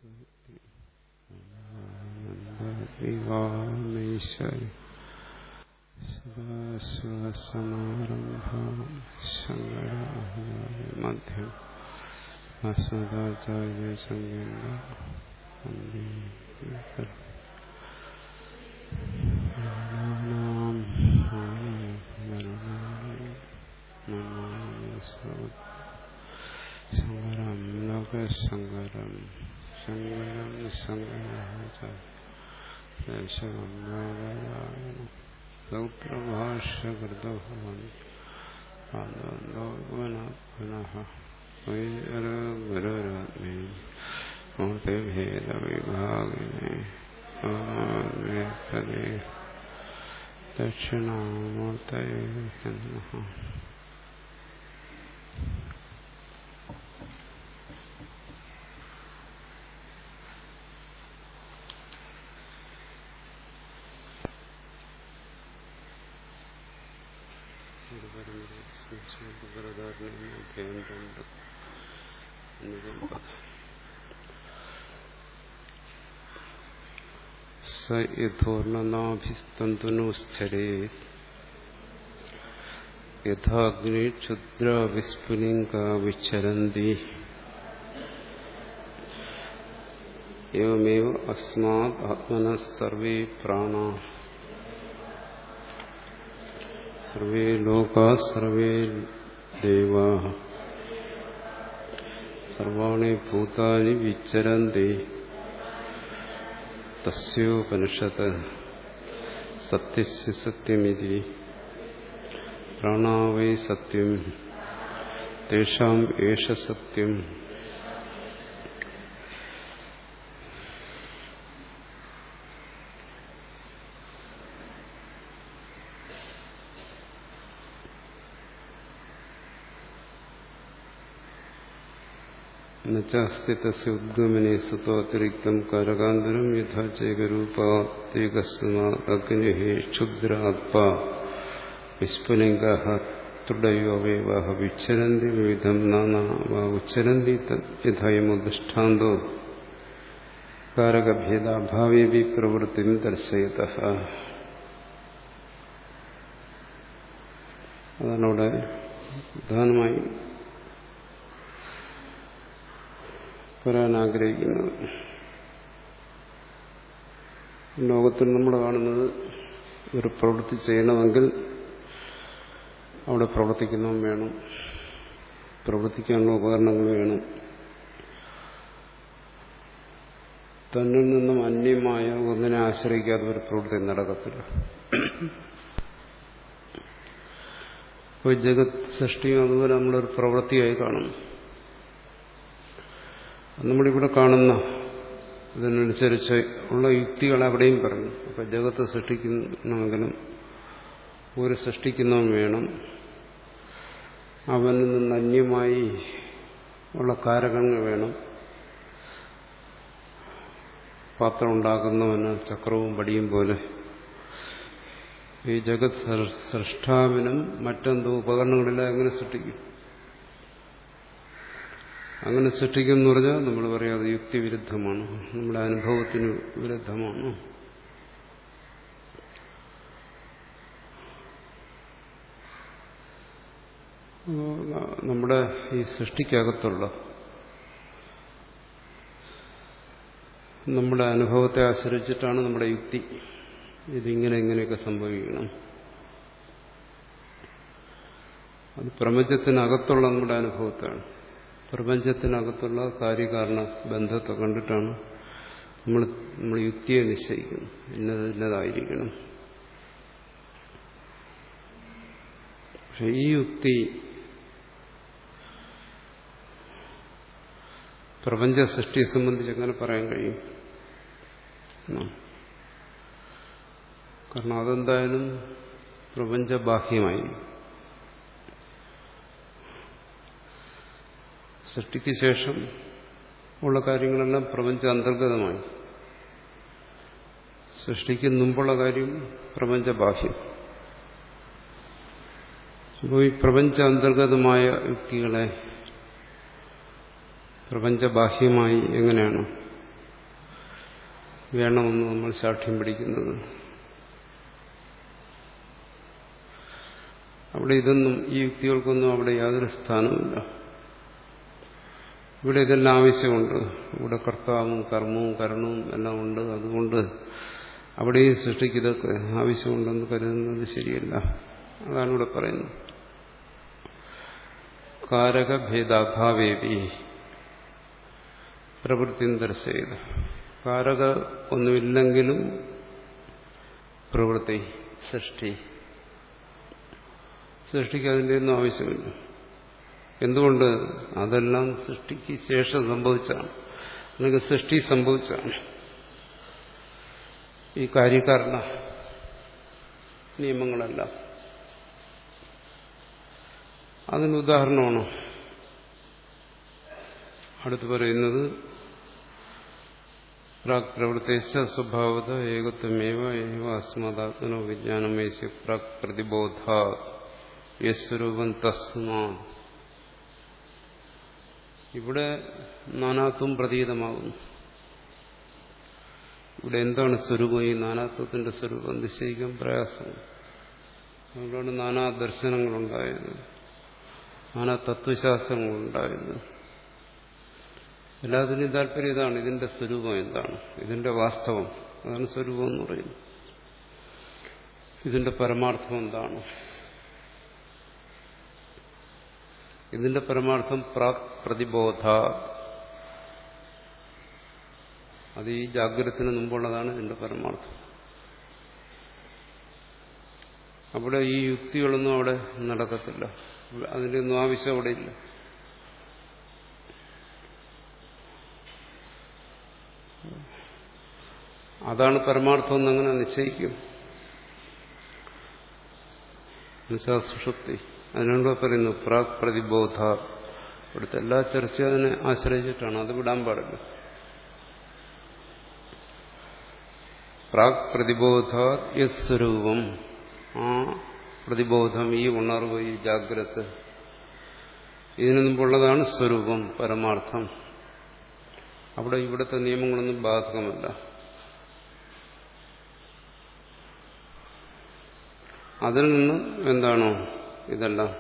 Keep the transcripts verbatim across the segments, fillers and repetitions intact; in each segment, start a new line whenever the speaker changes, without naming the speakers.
മധ്യം അസ്മദാചാര്യ സംഗീത ശങ്കരം ലോകശങ്കരം ശങ്കരം ശങ്കരം സൗത്രഭാഷ്യകൃതോ പുനഃ ഗുരുരാത്മേ മൂർത്തിഭേദവിഭാഗിനേ ദക്ഷിണാമൂർത്തയേ നമഃ. സ യഥോർണനാഭിസ്തന്തനോശ്ചരേത് യഥാഗ്നി ക്ഷുദ്രവിസ്ഫുലിംഗാ വിച്ചരന്തി ഏവമേവ അസ്മാത് ആത്മനഃ സർവേ പ്രാണാഃ സർവേ ലോകാഃ സർവേ ദേവാഃ സർവാണി ഭൂതാനി വിചരന്തി തസ്യോപനിഷത് സത്യസ്യ സത്യമിതി പ്രാണാ വൈ സത്യം തേഷാം ഏഷ സത്യം. നസ്തി തസ്യ ഉദ്ഗമനേ സത്വാതിരിക്തം കാരകാന്തരം യഥാ ചേകരൂപാത്തേകസ്മാദഗ്നിഃ ക്ഷുദ്രാത്പാ വിസ്ഫുലിംഗഃ തൃടയോവയവഃ വിച്ചരന്തി വിവിധം നാനാ വാ ഉച്ചരന്തി യഥായമോ ദൃഷ്ടാന്തോ കാരകഭേദാഭാവേപി പ്രവൃത്തിം ദർശയതഃ. അതാണ് അവിടെ പ്രധാനമായി പറയാൻ ആഗ്രഹിക്കുന്നത്. ലോകത്തിൽ നമ്മൾ കാണുന്നത് ഒരു പ്രവൃത്തി ചെയ്യണമെങ്കിൽ അവിടെ പ്രവർത്തിക്കുന്നവൻ വേണം, പ്രവർത്തിക്കാനുള്ള ഉപകരണങ്ങൾ വേണം. തന്നിൽ നിന്നും അന്യമായ ഒന്നിനെ ആശ്രയിക്കാതെ ഒരു പ്രവൃത്തി നടക്കത്തില്ല. ഇപ്പോൾ ജഗത് സൃഷ്ടിയും അതുപോലെ നമ്മളൊരു പ്രവൃത്തിയായി കാണുന്നു. നമ്മളിവിടെ കാണുന്ന ഇതിനനുസരിച്ച് ഉള്ള യുക്തികൾ അവിടെയും പറഞ്ഞു. അപ്പം ജഗത്ത് സൃഷ്ടിക്കണമെങ്കിലും ഒരു സൃഷ്ടിക്കുന്നവൻ വേണം, അവനിൽ നിന്ന് അന്യമായി ഉള്ള കാരകങ്ങൾ വേണം. പാത്രം ഉണ്ടാക്കുന്നവന് ചക്രവും പടിയും പോലെ ഈ ജഗത് സൃഷ്ടാവിനും മറ്റെന്തോ ഉപകരണങ്ങളില്ല. എങ്ങനെ സൃഷ്ടിക്കും? അങ്ങനെ സൃഷ്ടിക്കുമെന്ന് പറഞ്ഞാൽ നമ്മൾ പറയാതെ യുക്തിവിരുദ്ധമാണ്, നമ്മുടെ അനുഭവത്തിന് വിരുദ്ധമാണ്. നമ്മുടെ ഈ സൃഷ്ടിക്കകത്തുള്ള നമ്മുടെ അനുഭവത്തെ ആശ്രയിച്ചിട്ടാണ് നമ്മുടെ യുക്തി. ഇതിങ്ങനെ എങ്ങനെയൊക്കെ സംഭവിക്കണം. അത് പ്രപഞ്ചത്തിനകത്തുള്ള നമ്മുടെ അനുഭവത്താണ്. പ്രപഞ്ചത്തിനകത്തുള്ള കാര്യകാരണ ബന്ധത്തെ കണ്ടിട്ടാണ് നമ്മൾ നമ്മൾ യുക്തിയെ നിശ്ചയിക്കുന്നത്. ഇന്നത് ഇന്നതായിരിക്കണം. പക്ഷെ ഈ യുക്തി പ്രപഞ്ച സൃഷ്ടിയെ സംബന്ധിച്ച് എങ്ങനെ പറയാൻ കഴിയും? കാരണം അതെന്തായാലും പ്രപഞ്ചബാഹ്യമായി. സൃഷ്ടിക്ക് ശേഷം ഉള്ള കാര്യങ്ങളെല്ലാം പ്രപഞ്ച അന്തർഗതമായി. സൃഷ്ടിക്ക് മുമ്പുള്ള കാര്യം പ്രപഞ്ചബാഹ്യം. അപ്പോൾ ഈ പ്രപഞ്ച അന്തർഗതമായ യുക്തികളെ പ്രപഞ്ചബാഹ്യമായി എങ്ങനെയാണ് വേണമെന്ന് നമ്മൾ സാക്ഷ്യം പിടിക്കുന്നത്. അവിടെ ഇതൊന്നും ഈ യുക്തികൾക്കൊന്നും അവിടെ യാതൊരു സ്ഥാനവുമില്ല. ഇവിടെ ഇതെല്ലാം ആവശ്യമുണ്ട്. ഇവിടെ കർത്താവും കർമ്മവും കരണവും എല്ലാം ഉണ്ട്. അതുകൊണ്ട് അവിടെയും സൃഷ്ടിക്ക് ഇതൊക്കെ ആവശ്യമുണ്ടെന്ന് കരുതുന്നത് ശരിയല്ല. അതാണ് ഇവിടെ പറയുന്നത്. കാരകഭേദാഭാവേവി പ്രവൃത്തി ദർശയത്. കാരക ഒന്നുമില്ലെങ്കിലും പ്രവൃത്തി, സൃഷ്ടി, സൃഷ്ടിക്ക് അതിൻ്റെ ഒന്നും ആവശ്യമില്ല. എന്തുകൊണ്ട്? അതെല്ലാം സൃഷ്ടിക്ക് ശേഷം സംഭവിച്ചാണ്, അല്ലെങ്കിൽ സൃഷ്ടി സംഭവിച്ചാണ്. ഈ കാര്യകാരണ നിയമങ്ങളെല്ലാം അതിന് ഉദാഹരണമാണ് അടുത്ത് പറയുന്നത്. പ്രാക് പ്രവൃത്തിശ്ച സ്വഭാവത ഏകത്വമേവ ഏവ അസ്മദാത്മനോ വിജ്ഞാനമേശ്യ പ്രാക് പ്രതിബോധ യസ്വരൂപം തസ്മാ. ഇവിടെ നാനാത്വം പ്രതീതമാകുന്നു. ഇവിടെ എന്താണ് സ്വരൂപം? ഈ നാനാത്വത്തിന്റെ സ്വരൂപം നിശ്ചയിക്കാൻ പ്രയാസമാണ്. അതുകൊണ്ടാണ് നാനാ ദർശനങ്ങളുണ്ടായത്, നാനാ തത്വശാസ്ത്രങ്ങളുണ്ടായത്. എല്ലാത്തിനും താല്പര്യം ഇതാണ്, ഇതിന്റെ സ്വരൂപം എന്താണ്, ഇതിന്റെ വാസ്തവം, അതാണ് സ്വരൂപം എന്ന് പറയുന്നത്. ഇതിന്റെ പരമാർത്ഥം എന്താണ്? ഇതിന്റെ പരമാർത്ഥം പ്രാക് പ്രതിബോധ. അത് ഈ ജാഗ്രതത്തിന് മുമ്പുള്ളതാണ് ഇതിന്റെ പരമാർത്ഥം. അവിടെ ഈ യുക്തികളൊന്നും അവിടെ നടക്കത്തില്ല. അതിന്റെ ഒന്നും ആവശ്യം അവിടെ ഇല്ല. അതാണ് പരമാർത്ഥം എന്നങ്ങനെ നിശ്ചയിക്കും. എന്നുവെച്ചാൽ സുഷുപ്തി. അതിനുണ്ടോ പറയുന്നു പ്രാക് പ്രതിബോധ. ഇവിടുത്തെ എല്ലാ ചർച്ചയും അതിനെ ആശ്രയിച്ചിട്ടാണ്. അത് വിടാൻ പാടില്ല. പ്രാക് പ്രതിബോധ യത് സ്വരൂപം. ആ പ്രതിബോധം, ഈ ഉണർവ്, ഈ ജാഗ്രത, ഇതിനു മുമ്പുള്ളതാണ് സ്വരൂപം, പരമാർത്ഥം. അവിടെ ഇവിടുത്തെ നിയമങ്ങളൊന്നും ബാധകമല്ല. അതിൽ നിന്ന് എന്താണോ ഇതെല്ലാം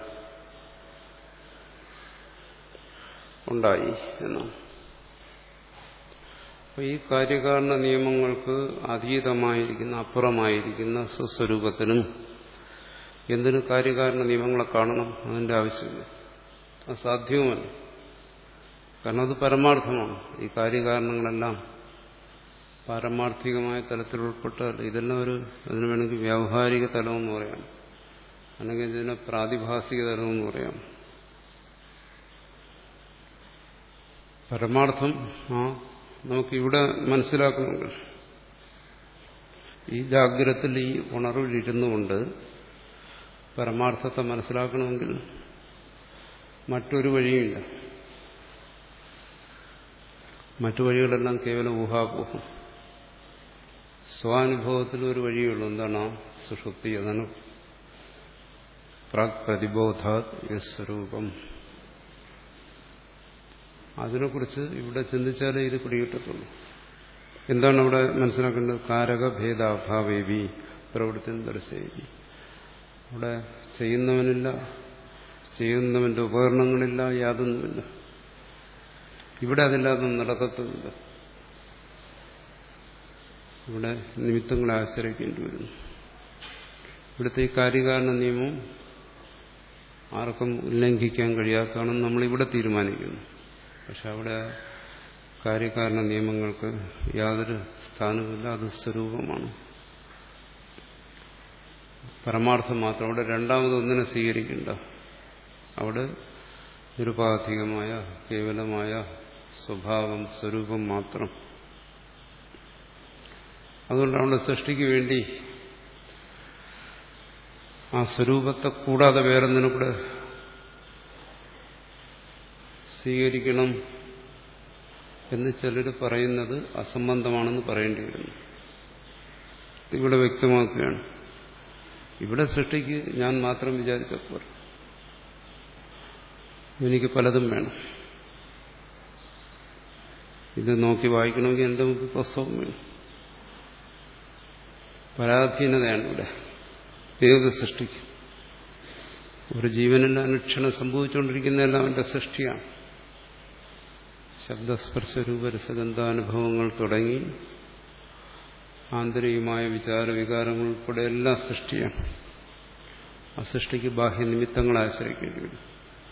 ഉണ്ടായി എന്നാണ്. അപ്പൊ ഈ കാര്യകാരണ നിയമങ്ങൾക്ക് അതീതമായിരിക്കുന്ന, അപ്പുറമായിരിക്കുന്ന സ്വസ്വരൂപത്തിനും എന്തിനു കാര്യകാരണ നിയമങ്ങളെ കാണണം? അതിന്റെ ആവശ്യമില്ല, അത് സാധ്യവുമല്ല. കാരണം അത് പരമാർത്ഥമാണ്. ഈ കാര്യകാരണങ്ങളെല്ലാം പാരമാർത്ഥികമായ തലത്തിൽ ഉൾപ്പെട്ടല്ല. ഇതെല്ലാം ഒരു, അതിന് വേണമെങ്കിൽ വ്യാവഹാരിക തലമെന്ന് പറയാം, അല്ലെങ്കിൽ ഇതിനെ പ്രാതിഭാസിക തലമെന്ന് പറയാം. പരമാർത്ഥം ആ നമുക്കിവിടെ മനസ്സിലാക്കണമെങ്കിൽ, ഈ ജാഗ്രതത്തിൽ, ഈ ഉണർവിലിരുന്നുകൊണ്ട് പരമാർത്ഥത്തെ മനസ്സിലാക്കണമെങ്കിൽ മറ്റൊരു വഴിയുമില്ല. മറ്റു വഴികളെല്ലാം കേവലം ഊഹാപോഹം. സ്വാനുഭവത്തിൽ ഒരു വഴിയുള്ളൂ. എന്താണ്? സുഷുപ്തി. അതാണ് പ്രാക് പ്രതിബോധാത് യസ്വരൂപം. അതിനെക്കുറിച്ച് ഇവിടെ ചിന്തിച്ചാലേ ഇത് പിടികിട്ടത്തുള്ളൂ. എന്താണ് അവിടെ മനസ്സിലാക്കേണ്ടത്? കാരകഭേദാഭാവേവി പ്രവൃത്തി ദർശേവി. അവിടെ ചെയ്യുന്നവനില്ല, ചെയ്യുന്നവന്റെ ഉപകരണങ്ങളില്ല, യാതൊന്നുമില്ല. ഇവിടെ അതില്ലാതെ നടക്കത്തുമില്ല. ഇവിടെ നിമിത്തങ്ങളെ ആശ്രയിക്കേണ്ടി വരുന്നു. ഇവിടുത്തെ ഈ കാര്യകാരണ നിയമം ആർക്കും ഉല്ലംഘിക്കാൻ കഴിയാത്തതാണെന്ന് നമ്മളിവിടെ തീരുമാനിക്കുന്നു. പക്ഷെ അവിടെ കാര്യകാരണ നിയമങ്ങൾക്ക് യാതൊരു സ്ഥാനവുമില്ല. അത് സ്വരൂപമാണ്, പരമാർത്ഥം മാത്രം. അവിടെ രണ്ടാമതൊന്നിനെ സ്വീകരിക്കണ്ട. അവിടെ നിരുപാധികമായ കേവലമായ സ്വഭാവം, സ്വരൂപം മാത്രം. അതുകൊണ്ട് അവിടെ സൃഷ്ടിക്ക് വേണ്ടി ആ സ്വരൂപത്തെ കൂടാതെ വേറൊന്നിനെ കൂടെ സ്വീകരിക്കണം എന്ന് ചിലർ പറയുന്നത് അസംബന്ധമാണെന്ന് പറയേണ്ടി വരുന്നു. ഇവിടെ വ്യക്തമാക്കുകയാണ്. ഇവിടെ സൃഷ്ടിക്ക് ഞാൻ മാത്രം വിചാരിച്ചപ്പോൾ എനിക്ക് പലതും വേണം. ഇത് നോക്കി വായിക്കണമെങ്കിൽ എൻ്റെ മുമ്പ് പുസ്തകം വേണം. പരാധീനതയാണ് ഇവിടെ ഏത് സൃഷ്ടിക്കും. ഒരു ജീവനിൽ അനുക്ഷണം സംഭവിച്ചുകൊണ്ടിരിക്കുന്നതെല്ലാം അവന്റെ സൃഷ്ടിയാണ്. ശബ്ദസ്പർശ രൂപരസഗന്ധാനുഭവങ്ങൾ തുടങ്ങി ആന്തരികമായ വിചാര വികാരങ്ങൾ ഉൾപ്പെടെ എല്ലാം സൃഷ്ടിയാണ്. ആ സൃഷ്ടിക്ക് ബാഹ്യ നിമിത്തങ്ങളെ ആശ്രയിക്കേണ്ടി വരും.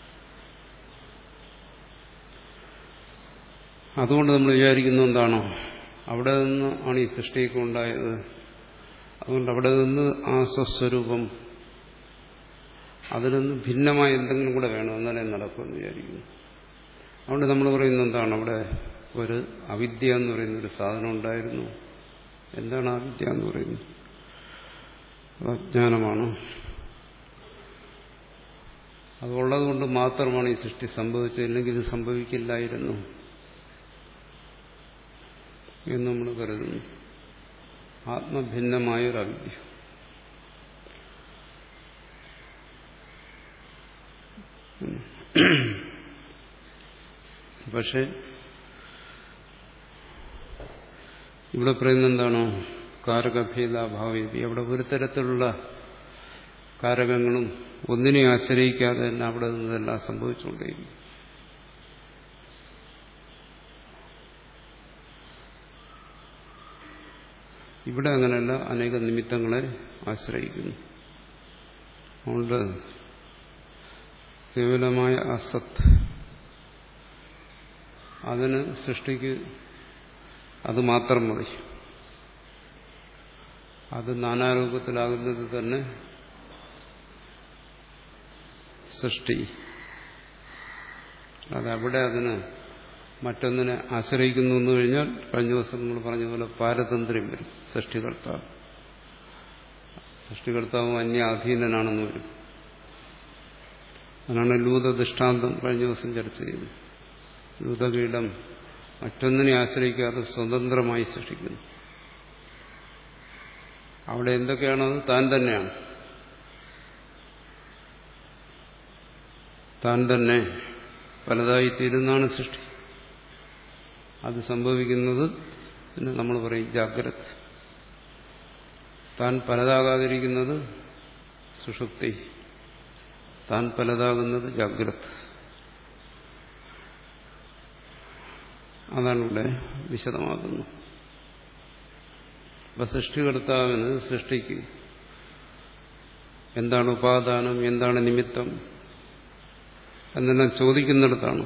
അതുകൊണ്ട് നമ്മൾ വിചാരിക്കുന്നു എന്താണോ അവിടെ നിന്ന് ആണ് ഈ സൃഷ്ടിയൊക്കെ ഉണ്ടായത്, അതുകൊണ്ട് അവിടെ നിന്ന് ആ സ്വസ്വരൂപം അതിൽ നിന്ന് ഭിന്നമായ എന്തെങ്കിലും കൂടെ വേണം എന്നാലേ നടക്കുമെന്ന് വിചാരിക്കുന്നു. അതുകൊണ്ട് നമ്മൾ പറയുന്നത് എന്താണ്, അവിടെ ഒരു അവിദ്യ എന്ന് പറയുന്നൊരു സാധനം ഉണ്ടായിരുന്നു. എന്താണ് അവിദ്യ എന്ന് പറയുന്നത്? അജ്ഞാനമാണ്. അതുള്ളതുകൊണ്ട് മാത്രമാണ് ഈ സൃഷ്ടി സംഭവിച്ചത്, ഇല്ലെങ്കിൽ ഇത് സംഭവിക്കില്ലായിരുന്നു എന്ന് നമ്മൾ കരുതുന്നു. ആത്മഭിന്നമായൊരു അവിദ്യ. പക്ഷെ ഇവിടെ പറയുന്നത് എന്താണോ കാരകഭേദാഭാവി, അവിടെ ഒരു തരത്തിലുള്ള കാരകങ്ങളും ഒന്നിനെ ആശ്രയിക്കാതെ തന്നെ അവിടെ നിന്നെല്ലാം സംഭവിച്ചുകൊണ്ടേയിരിക്കും. ഇവിടെ അങ്ങനെയല്ല, അനേക നിമിത്തങ്ങളെ ആശ്രയിക്കുന്നു. അതുകൊണ്ട് കേവലമായ അസത്ത് അതിന് സൃഷ്ടിക്ക് അത് മാത്രം മതി. അത് നാനാരൂപത്തിലാകുന്നത് തന്നെ സൃഷ്ടി. അതവിടെ അതിന് മറ്റൊന്നിനെ ആശ്രയിക്കുന്നു എന്ന് കഴിഞ്ഞാൽ കഴിഞ്ഞ ദിവസം നമ്മൾ പറഞ്ഞ പോലെ പാരതന്ത്ര്യം വരും. സൃഷ്ടികർത്താവ് സൃഷ്ടികർത്താവും അന്യാധീനനാണെന്ന് വരും. അതാണ് ലൂത ദൃഷ്ടാന്തം കഴിഞ്ഞ ദിവസം ചർച്ച ചെയ്തത്. ലൂതകീടം മറ്റൊന്നിനെ ആശ്രയിക്കാതെ സ്വതന്ത്രമായി സൃഷ്ടിക്കുന്നു. അവിടെ എന്തൊക്കെയാണത് താൻ തന്നെയാണ്. താൻ തന്നെ പലതായി തീരുന്നതാണ് സൃഷ്ടി. അത് സംഭവിക്കുന്നത് നമ്മൾ പറയും ജാഗ്രത. താൻ പലതാകാതിരിക്കുന്നത് സുഷുപ്തി, താൻ പലതാകുന്നത് ജാഗ്രത. അതാണ് ഇവിടെ വിശദമാകുന്നത്. അപ്പൊ സൃഷ്ടികർത്താവിന് സൃഷ്ടിക്ക് എന്താണ് ഉപാദാനം, എന്താണ് നിമിത്തം എന്നെല്ലാം ചോദിക്കുന്നിടത്താണ്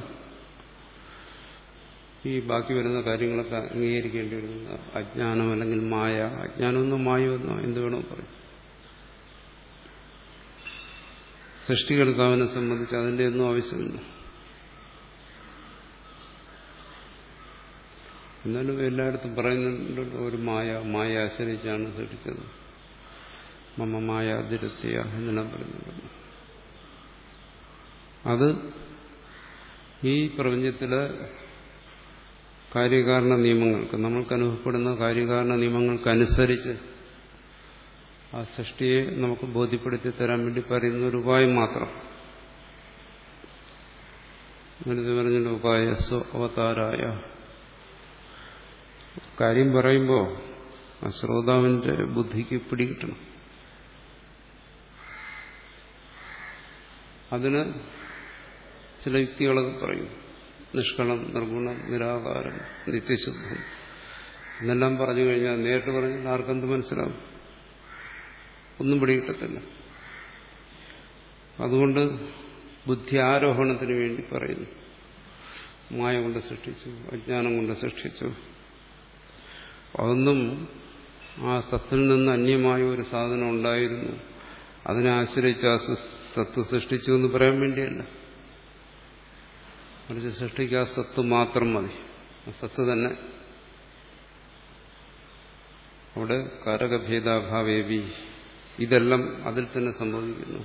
ഈ ബാക്കി വരുന്ന കാര്യങ്ങളൊക്കെ അംഗീകരിക്കേണ്ടി വരുന്നത്. അജ്ഞാനം അല്ലെങ്കിൽ മായ, അജ്ഞാനമെന്നോ മായമെന്നോ എന്ത് വേണോ പറയും. സൃഷ്ടികർത്താവിനെ സംബന്ധിച്ച് അതിൻ്റെ ഒന്നും ആവശ്യമില്ല. എന്നാലും എല്ലായിടത്തും പറയുന്നുണ്ട് ഒരു മായ, മായ ആശ്രയിച്ചാണ് സൃഷ്ടിച്ചത്. മമ മായ അതിരത്യ എന്നെല്ലാം പറയുന്നുണ്ട്. അത് ഈ പ്രപഞ്ചത്തിലെ കാര്യകാരണ നിയമങ്ങൾക്ക്, നമ്മൾക്ക് അനുഭവപ്പെടുന്ന കാര്യകാരണ നിയമങ്ങൾക്കനുസരിച്ച് ആ സൃഷ്ടിയെ നമുക്ക് ബോധ്യപ്പെടുത്തി തരാൻ വേണ്ടി പറയുന്ന ഒരു ഉപായം മാത്രം. നേരത്തെ പറഞ്ഞ ഉപായ സ്വ അവതാരായ കാര്യം പറയുമ്പോൾ ആ ശ്രോതാവിന്റെ ബുദ്ധിക്ക് പിടികിട്ടണം. അതിന് ചില യുക്തികളൊക്കെ പറയും. നിഷ്കളം, നിർഗുണം, നിരാകാരം, നിത്യശുദ്ധം എന്നെല്ലാം പറഞ്ഞു കഴിഞ്ഞാൽ, നേരിട്ട് പറഞ്ഞാൽ ആർക്കെന്ത് മനസ്സിലാവും? ഒന്നും പിടികിട്ടത്തില്ല. അതുകൊണ്ട് ബുദ്ധി ആരോഹണത്തിന് വേണ്ടി പറയുന്നു. മായ കൊണ്ട് സൃഷ്ടിച്ചു, അജ്ഞാനം കൊണ്ട് സൃഷ്ടിച്ചു. അതൊന്നും ആ സത്തിൽ നിന്ന് അന്യമായ ഒരു സാധനം ഉണ്ടായിരുന്നു, അതിനെ ആശ്രയിച്ച് ആ സത്ത് സൃഷ്ടിച്ചു എന്ന് പറയാൻ വേണ്ടിയല്ല. മറിച്ച് സൃഷ്ടിക്ക് ആ സത്ത് മാത്രം മതി. ആ സത്ത് തന്നെ അവിടെ കാരകഭേദാഭാവേവി ഇതെല്ലാം അതിൽ തന്നെ സംഭവിക്കുന്നു.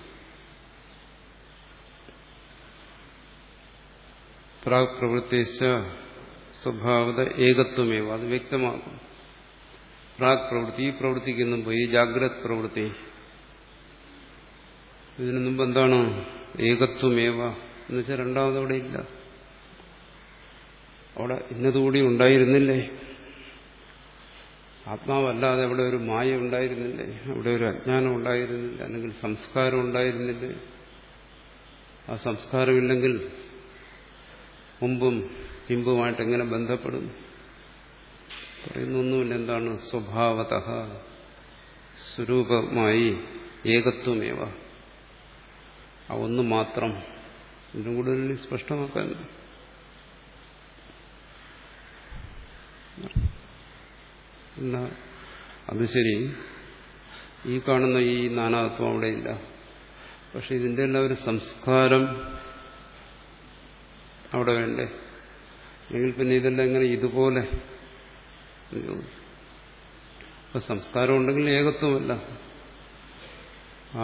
പ്രാഗ് പ്രവൃത്തിച്ച സ്വഭാവത ഏകത്വമേവ, അത് വ്യക്തമാകും. പ്രാഗ് പ്രവൃത്തി, ഈ പ്രവൃത്തിക്ക് മുമ്പ് ഈ ജാഗ്രത പ്രവൃത്തി, ഇതിനു മുമ്പ് എന്താണ്? ഏകത്വമേവ എന്ന് വെച്ചാൽ രണ്ടാമതവിടെ ഇല്ല. അവിടെ ഇന്നതുകൂടി ഉണ്ടായിരുന്നില്ലേ? ആത്മാവല്ലാതെ അവിടെ ഒരു മായ ഉണ്ടായിരുന്നില്ലേ, അവിടെ ഒരു അജ്ഞാനം ഉണ്ടായിരുന്നില്ല, അല്ലെങ്കിൽ സംസ്കാരം ഉണ്ടായിരുന്നില്ലേ? ആ സംസ്കാരമില്ലെങ്കിൽ മുമ്പും പിമ്പുമായിട്ട് എങ്ങനെ ബന്ധപ്പെടും? പറയുന്നൊന്നുമില്ല. എന്താണ്? സ്വഭാവതഃ സ്വരൂപമായി ഏകത്വമേവ, ആ ഒന്ന് മാത്രം. ഇതിനും കൂടുതൽ സ്പഷ്ടമാക്കാൻ എന്നാ അത് ശരി, ഈ കാണുന്ന ഈ നാനാത്വം അവിടെയില്ല. പക്ഷെ ഇതിൻ്റെ എല്ലാം ഒരു സംസ്കാരം അവിടെ വേണ്ടേ? അല്ലെങ്കിൽ പിന്നെ ഇതെല്ലാം എങ്ങനെ ഇതുപോലെ? അപ്പൊ സംസ്കാരം ഉണ്ടെങ്കിൽ ഏകത്വമല്ല. ആ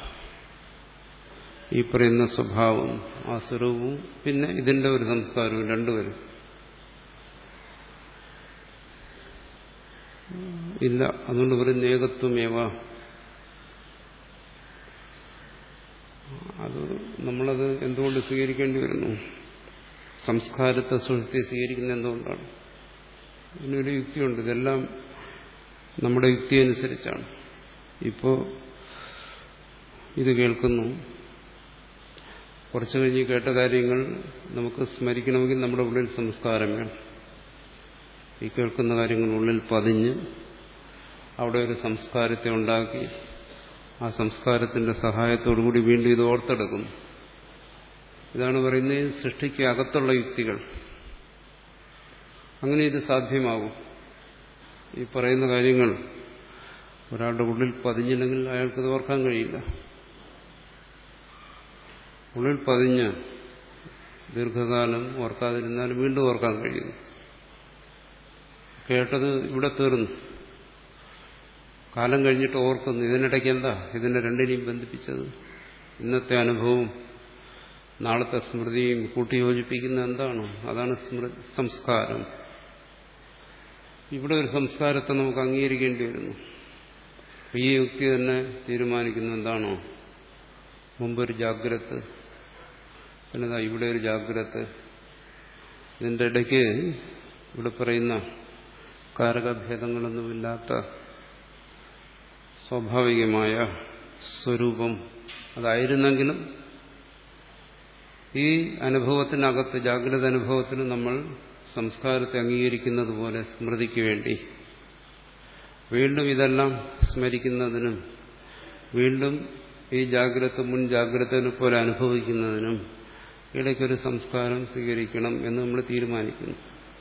ഈ പറയുന്ന സ്വഭാവം, ആ സ്വരൂപവും പിന്നെ ഇതിന്റെ ഒരു സംസ്കാരവും രണ്ടുപേരും ഇല്ല. അതുകൊണ്ട് പറയുന്ന ഏകത്വമേവ. അത് നമ്മളത് എന്തുകൊണ്ട് സ്വീകരിക്കേണ്ടി വരുന്നു? സംസ്കാരത്തെ സുഹൃത്തി സ്വീകരിക്കുന്ന എന്തുകൊണ്ടാണ്? ഇതിനൊരു യുക്തിയുണ്ട്. ഇതെല്ലാം നമ്മുടെ യുക്തി അനുസരിച്ചാണ്. ഇപ്പോ ഇത് കേൾക്കുന്നു, കുറച്ചു കഴിഞ്ഞ് കേട്ട കാര്യങ്ങൾ നമുക്ക് സ്മരിക്കണമെങ്കിൽ നമ്മുടെ ഉള്ളിൽ സംസ്കാരം വേണം. ഈ കേൾക്കുന്ന കാര്യങ്ങൾ ഉള്ളിൽ പതിഞ്ഞ് അവിടെ ഒരു സംസ്കാരത്തെ ഉണ്ടാക്കി ആ സംസ്കാരത്തിന്റെ സഹായത്തോടുകൂടി വീണ്ടും ഇത് ഓർത്തെടുക്കുന്നു. ഇതാണ് പറയുന്നത് സൃഷ്ടിക്ക് അകത്തുള്ള യുക്തികൾ. അങ്ങനെ ഇത് സാധ്യമാകും. ഈ പറയുന്ന കാര്യങ്ങൾ ഒരാളുടെ ഉള്ളിൽ പതിഞ്ഞില്ലെങ്കിൽ അയാൾക്കത് ഓർക്കാൻ കഴിയില്ല. ഉള്ളിൽ പതിഞ്ഞ് ദീർഘകാലം ഓർക്കാതിരുന്നാലും വീണ്ടും ഓർക്കാൻ കഴിയുന്നു. കേട്ടത് ഇവിടെ തീർന്നു, കാലം കഴിഞ്ഞിട്ട് ഓർക്കുന്നു. ഇതിനിടയ്ക്ക് എന്താ ഇതിനെ രണ്ടിനെയും ബന്ധിപ്പിച്ചത്? ഇന്നത്തെ അനുഭവവും നാളത്തെ സ്മൃതിയും കൂട്ടിയോജിപ്പിക്കുന്ന എന്താണ്? അതാണ് സ്മൃതി സംസ്കാരം. ഇവിടെ ഒരു സംസ്കാരത്തെ നമുക്ക് അംഗീകരിക്കേണ്ടി വരുന്നു. ഈ യുക്തി തന്നെ തീരുമാനിക്കുന്നു എന്താണോ? മുമ്പൊരു ജാഗ്രത, പിന്നെ ഇവിടെ ഒരു ജാഗ്രത. ഇതിൻ്റെ ഇടയ്ക്ക് ഇവിടെ പറയുന്ന കാരകഭേദങ്ങളൊന്നുമില്ലാത്ത സ്വാഭാവികമായ സ്വരൂപം അതായിരുന്നെങ്കിലും ഈ അനുഭവത്തിനകത്ത്, ജാഗ്രത അനുഭവത്തിന് നമ്മൾ സംസ്കാരത്തെ അംഗീകരിക്കുന്നത് പോലെ സ്മൃതിക്ക് വേണ്ടി വീണ്ടും ഇതെല്ലാം സ്മരിക്കുന്നതിനും വീണ്ടും ഈ ജാഗ്രത മുൻ ജാഗ്രതനെ പോലെ അനുഭവിക്കുന്നതിനും ഇടയ്ക്കൊരു സംസ്കാരം സ്വീകരിക്കണം എന്ന് നമ്മൾ തീരുമാനിക്കുന്നു.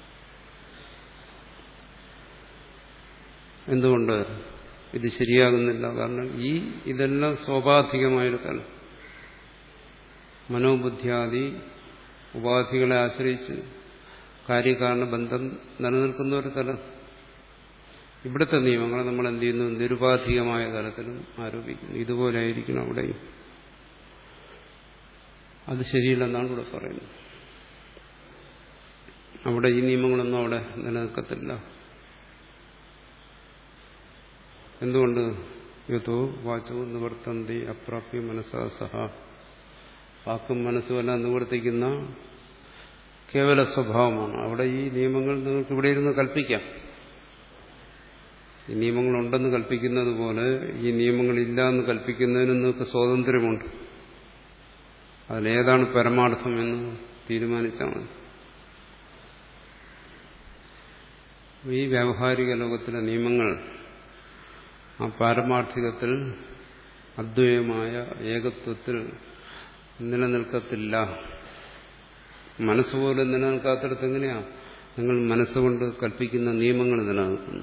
എന്തുകൊണ്ട് ഇത് ശരിയാകുന്നില്ല? കാരണം ഈ ഇതെല്ലാം സ്വാഭാവികമായൊരു തലം, മനോബുദ്ധ്യാദി ഉപാധികളെ ആശ്രയിച്ച് കാര്യകാരണ ബന്ധം നിലനിൽക്കുന്ന ഒരു തലം. ഇവിടുത്തെ നിയമങ്ങളെ നമ്മൾ എന്ത് ചെയ്യുന്നു? നിരുപാധികമായ തലത്തിലും ആരോപിക്കുന്നു. ഇതുപോലെ ആയിരിക്കണം അവിടെയും. അത് ശരിയില്ലെന്നാണ് ഇവിടെ പറയുന്നത്. അവിടെ ഈ നിയമങ്ങളൊന്നും അവിടെ നിലനിൽക്കത്തില്ല. എന്തുകൊണ്ട്? യഥോ വാചോ നിവർത്തന്തി അപ്രാപ്യ മനസ്സാ സഹ. വാക്കും മനസ്സുമെല്ലാം നിവർത്തിക്കുന്ന കേവല സ്വഭാവമാണ്. അവിടെ ഈ നിയമങ്ങൾ നിങ്ങൾക്ക് ഇവിടെ ഇരുന്ന് കൽപ്പിക്കാം. ഈ നിയമങ്ങളുണ്ടെന്ന് കൽപ്പിക്കുന്നത് പോലെ ഈ നിയമങ്ങളില്ല എന്ന് കൽപ്പിക്കുന്നതിന് നിങ്ങൾക്ക് സ്വാതന്ത്ര്യമുണ്ട്. അതിലേതാണ് പരമാർത്ഥം എന്ന് തീരുമാനിച്ചാൽ മതി. ഈ വ്യാവഹാരിക ലോകത്തിലെ നിയമങ്ങൾ ആ പാരമാർത്ഥികത്തിൽ, അദ്വൈതമായ ഏകത്വത്തിൽ നിലനിൽക്കത്തില്ല. മനസ്സുപോലെ നിലനിൽക്കാത്തിടത്ത് എങ്ങനെയാ നിങ്ങൾ മനസ്സുകൊണ്ട് കൽപ്പിക്കുന്ന നിയമങ്ങൾ നിലനിൽക്കുന്നു?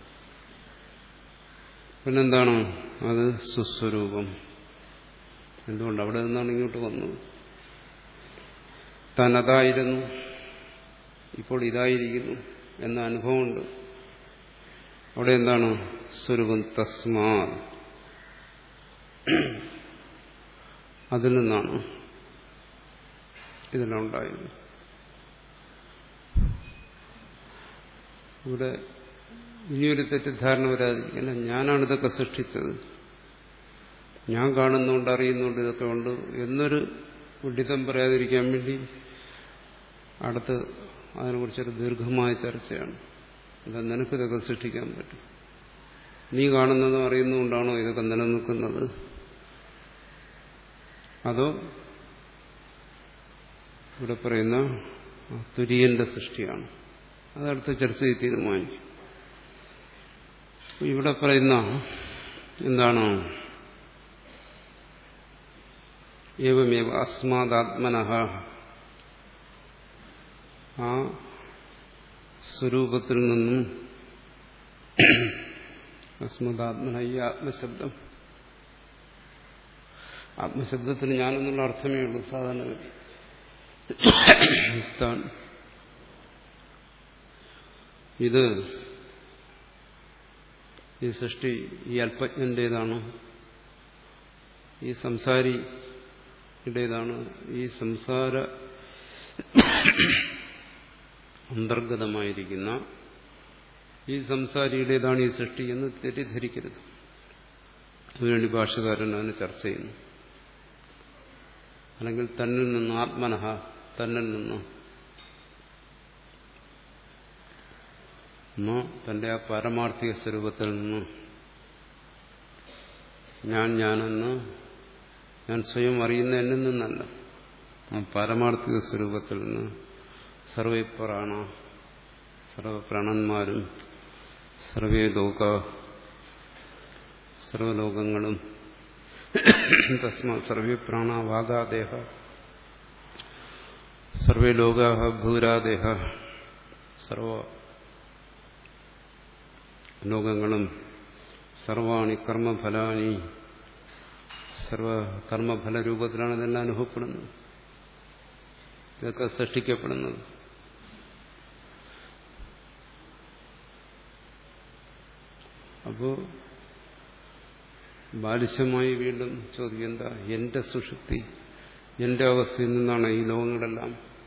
പിന്നെന്താണ്? അത് സുസ്വരൂപം. എന്തുകൊണ്ട്? അവിടെ നിന്നാണ് ഇങ്ങോട്ട് വന്നത്. താൻ അതായിരുന്നു, ഇപ്പോൾ ഇതായിരിക്കുന്നു എന്ന അനുഭവമുണ്ട്. അവിടെ എന്താണ്? സ്വരൂപം. തസ്മാ, അതിൽ നിന്നാണ് ഇതെല്ലാം ഉണ്ടായത്. ഇവിടെ ഇനിയൊരു തെറ്റിദ്ധാരണ വരാതിരിക്കില്ല. ഞാനാണ് ഇതൊക്കെ സൃഷ്ടിച്ചത്, ഞാൻ കാണുന്നുണ്ട്, അറിയുന്നുണ്ട്, ഇതൊക്കെ ഉണ്ട് എന്നൊരു വിഡിതം പറയാതിരിക്കാൻ വേണ്ടി അടുത്ത് അതിനെക്കുറിച്ചൊരു ദീർഘമായ ചർച്ചയാണ്. അല്ല നിനക്കിതൊക്കെ സൃഷ്ടിക്കാൻ പറ്റും. നീ കാണുന്നതും അറിയുന്നതുകൊണ്ടാണോ ഇതൊക്കെ നിലനിൽക്കുന്നത്? അതോ ഇവിടെ പറയുന്ന തുര്യന്റെ സൃഷ്ടിയാണ്? അതടുത്ത് ചർച്ച ചെയ്ത് തീരുമാനിക്കും. ഇവിടെ പറയുന്ന എന്താണ്? ഏവമേവ അസ്മാദാത്മനഃ, ആ സ്വരൂപത്തിൽ നിന്നും, അസ്മദാത്മന ഈ ആത്മശബ്ദം, ആത്മശബ്ദത്തിന് ഞാനെന്നുള്ള അർത്ഥമേ ഉള്ളൂ സാധാരണഗതി. ഇത് ഈ സൃഷ്ടി ഈ അല്പജ്ഞന്റേതാണ്, ഈ സംസാരിയുടേതാണ്, ഈ സംസാര അന്തർഗതമായിരിക്കുന്ന ഈ സംസാരിയുടേതാണ് ഈ സൃഷ്ടി എന്ന് തെറ്റിദ്ധരിക്കരുത്. അതിനുവേണ്ടി ഭാഷകാരൻ അതിന് ചർച്ച ചെയ്യുന്നു. അല്ലെങ്കിൽ തന്നിൽ നിന്ന്, ആത്മനഃ തന്നിൽ നിന്ന്, എന്നോ തന്റെ ആ പാരമാർത്ഥിക സ്വരൂപത്തിൽ നിന്ന്, ഞാൻ ഞാനെന്ന് ഞാൻ സ്വയം അറിയുന്ന എന്നിൽ നിന്നല്ല, ആ പാരമാർത്ഥിക സ്വരൂപത്തിൽ നിന്ന് സർവപ്രാണ സർവപ്രാണന്മാരും സർവേ ലോക സർവലോകങ്ങളും തസ്മാ സർവേ പ്രാണ വാഗാദേഹ സർവേ ലോകാഃ ഭൂരാദേഹ സർവ ലോകങ്ങളും സർവാണി കർമ്മഫലാനി സർവ കർമ്മഫല രൂപത്തിലാണ് ഇതെല്ലാം അനുഭവപ്പെടുന്നത്, ഇതൊക്കെ സൃഷ്ടിക്കപ്പെടുന്നത്. അപ്പോ ബാലിശമായി വീണ്ടും ചോദിക്കുക, എന്താ എന്റെ സുഷുപ്തി, എന്റെ അവസ്ഥയിൽ നിന്നാണ് ഈ ലോകങ്ങളെല്ലാം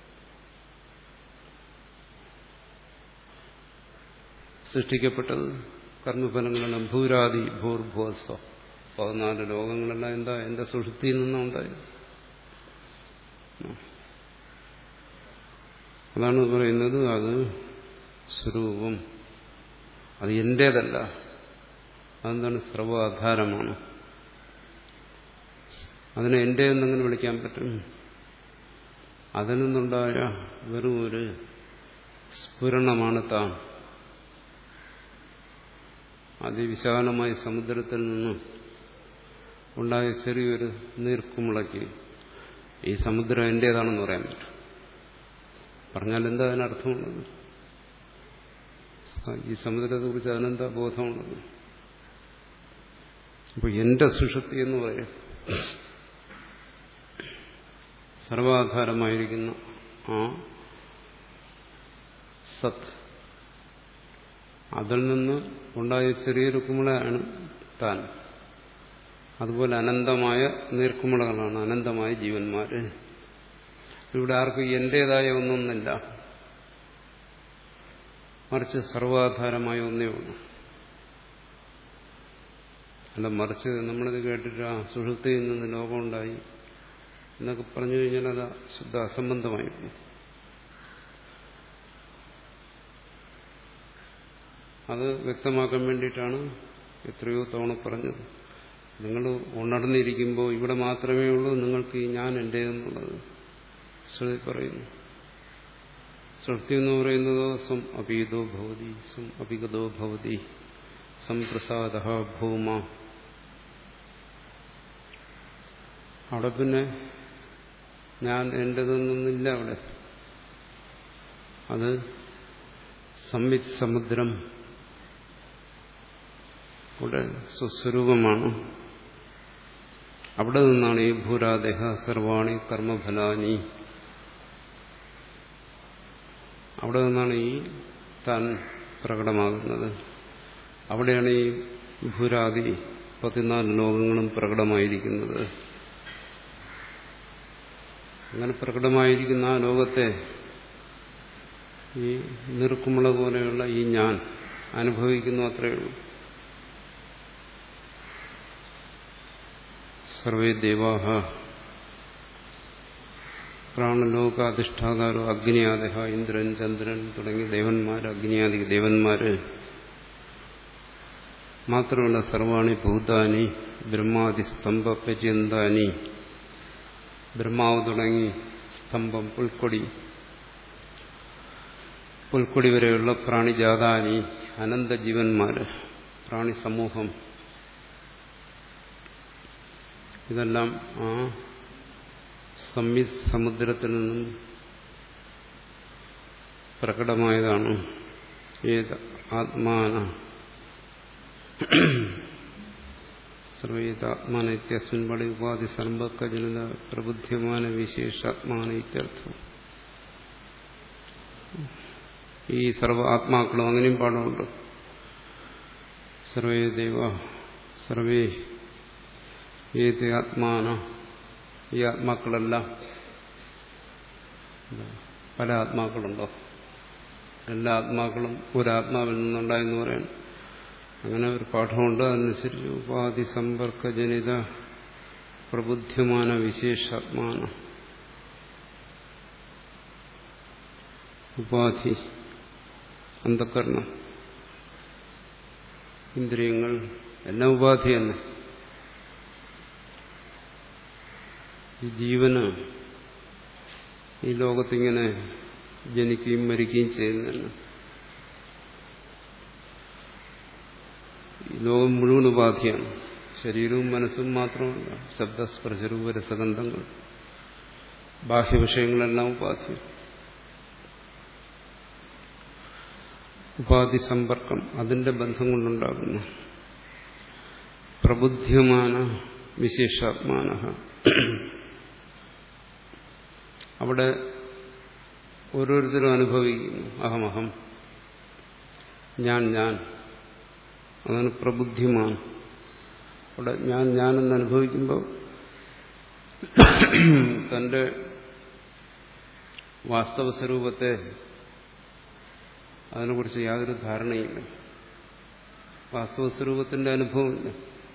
സൃഷ്ടിക്കപ്പെട്ടത്. കർമ്മഫലങ്ങളെല്ലാം ഭൂരാദി ഭൂർഭുവസ്വ പതിനാല് ലോകങ്ങളെല്ലാം എന്താ എന്റെ സുഷുപ്തിയിൽ നിന്നാണ് ഉണ്ടായത്. അതാണ് പറയുന്നത്, അത് സ്വരൂപം, അത് എന്റേതല്ല. അതെന്താണ്? സർവാധാരമാണ്. അതിനെ എന്റേതെന്നെങ്ങനെ വിളിക്കാൻ പറ്റും? അതിൽ നിന്നുണ്ടായ വെറും ഒരു സ്ഫുരണമാണ് താൻ. അതിവിശാലമായ സമുദ്രത്തിൽ നിന്നും ഉണ്ടായ ചെറിയൊരു നീർക്കുമിളയ്ക്ക് ഈ സമുദ്രം എന്റേതാണെന്ന് പറയാൻ പറ്റും. പറഞ്ഞാൽ എന്താ അതിനർത്ഥമുള്ളത്? ഈ സമുദ്രത്തെ കുറിച്ച് അതിനെന്താ ബോധമുള്ളത്? അപ്പൊ എന്റെ സുഷുപ്തി എന്ന് പറയാം, സർവാധാരമായിരിക്കുന്ന ആ സത്ത്, അതിൽ നിന്ന് ഉണ്ടായ ചെറിയൊരു കുമിളയാണ് താൻ. അതുപോലെ അനന്തമായ നീർക്കുമിളകളാണ് അനന്തമായ ജീവന്മാര്. ഇവിടെ ആർക്കും എന്റേതായ ഒന്നൊന്നില്ല, മറിച്ച് സർവാധാരമായ ഒന്നേ ഉള്ളൂ. അല്ല, മറിച്ച് നമ്മളിത് കേട്ടിട്ട് ആ സുഷുപ്തിയിൽ നിന്ന് ലോകമുണ്ടായി എന്നൊക്കെ പറഞ്ഞു കഴിഞ്ഞാൽ അത് ശുദ്ധ അസംബന്ധമായിരുന്നു. അത് വ്യക്തമാക്കാൻ വേണ്ടിയിട്ടാണ് എത്രയോ തവണ പറഞ്ഞത്. നിങ്ങൾ ഉണർന്നിരിക്കുമ്പോൾ ഇവിടെ മാത്രമേ ഉള്ളൂ നിങ്ങൾക്ക് ഈ ഞാൻ എന്റേതെന്നുള്ളത് ശ്രുതി പറയുന്നു. സൃഷ്ടി എന്ന് പറയുന്നതോ സ്വം അപീതോ ഭവതി സ്വം അപിഗതോ ഭവതി സംപ്രസാദ ഭൂമ. അവിടെ പിന്നെ ഞാൻ എന്റേതെന്നൊന്നില്ല. അവിടെ അത് സംവിത് സമുദ്രം, അവിടെ സ്വസ്വരൂപമാണ്. അവിടെ നിന്നാണ് ഈ ഭൂരാദേഹ സർവാണി കർമ്മഫലാനി, അവിടെ നിന്നാണ് ഈ താൻ പ്രകടമാകുന്നത്. അവിടെയാണ് ഈ ഭൂരാദി പതിനാല് ലോകങ്ങളും പ്രകടമായിരിക്കുന്നത്. അങ്ങനെ പ്രകടമായിരിക്കുന്ന ആ ലോകത്തെ ഈ നീർക്കുമിള പോലെയുള്ള ഈ ഞാൻ അനുഭവിക്കുന്നു, അത്രയേ ഉള്ളൂ. സർവേ ദേവാഹ പ്രാണലോക അധിഷ്ഠാതാരോ അഗ്നിയാദഹ ഇന്ദ്രൻ ചന്ദ്രൻ തുടങ്ങിയ ദേവന്മാർ, അഗ്നിയാദി ദേവന്മാര് മാത്രമല്ല സർവാണി ഭൂതാനി ബ്രഹ്മാദി സ്തംഭ പര്യന്താനി, ബ്രഹ്മാവ് തുടങ്ങി സ്തംഭം പുൽക്കൊടി പുൽക്കൊടി വരെയുള്ള പ്രാണിജാതാനി അനന്തജീവന്മാര്, പ്രാണി സമൂഹം, ഇതെല്ലാം ആ സംയുക്ത സമുദ്രത്തിൽ നിന്നും പ്രകടമായതാണ്. ഏത് ആത്മാന സർവേതാത്മാന ഇത്യസ്മിൻ പടി ഉപാധി സർമ്പക്ക ജനിത പ്രബുദ്ധ്യമാന വിശേഷാത്മാന ഇത്യർത്ഥം. ഈ സർവ ആത്മാക്കളും അങ്ങനെയും പാഠമുണ്ട്. സർവേ ദേവ സർവേ ഏത് ആത്മാന, ഈ ആത്മാക്കളെല്ലാം, പല ആത്മാക്കളുണ്ടോ? എല്ലാ ആത്മാക്കളും ഒരാത്മാവിൽ നിന്നുണ്ടായെന്ന് പറയണം. അങ്ങനെ ഒരു പാഠമുണ്ട്. അതനുസരിച്ച് ഉപാധി സമ്പർക്ക ജനിത പ്രബുദ്ധ്യമാന വിശേഷാത്മാന, ഉപാധി അന്ധകരണം ഇന്ദ്രിയങ്ങൾ എല്ലാം ഉപാധി തന്നെ. ഈ ജീവന് ഈ ലോകത്തിങ്ങനെ ജനിക്കുകയും മരിക്കുകയും ചെയ്യുന്നതന്നെ. ഈ ലോകം മുഴുവൻ ഉപാധിയാണ്. ശരീരവും മനസ്സും മാത്രമല്ല, ശബ്ദസ്പർശരൂപ രസഗന്ധങ്ങൾ, ബാഹ്യവിഷയങ്ങളെല്ലാം ഉപാധി. ഉപാധി സമ്പർക്കം അതിന്റെ ബന്ധം കൊണ്ടുണ്ടാകുന്നു. പ്രബുദ്ധ്യമാന വിശേഷാത്മാന, അവിടെ ഓരോരുത്തരും അനുഭവിക്കുന്നു അഹമഹം, ഞാൻ ഞാൻ, അതാണ് പ്രബുദ്ധിമാൻ. അവിടെ ഞാൻ ഞാനെന്ന് അനുഭവിക്കുമ്പോൾ തന്റെ വാസ്തവ സ്വരൂപത്തെ അതിനെക്കുറിച്ച് യാതൊരു ധാരണയില്ല, വാസ്തവ സ്വരൂപത്തിന്റെ അനുഭവമില്ല.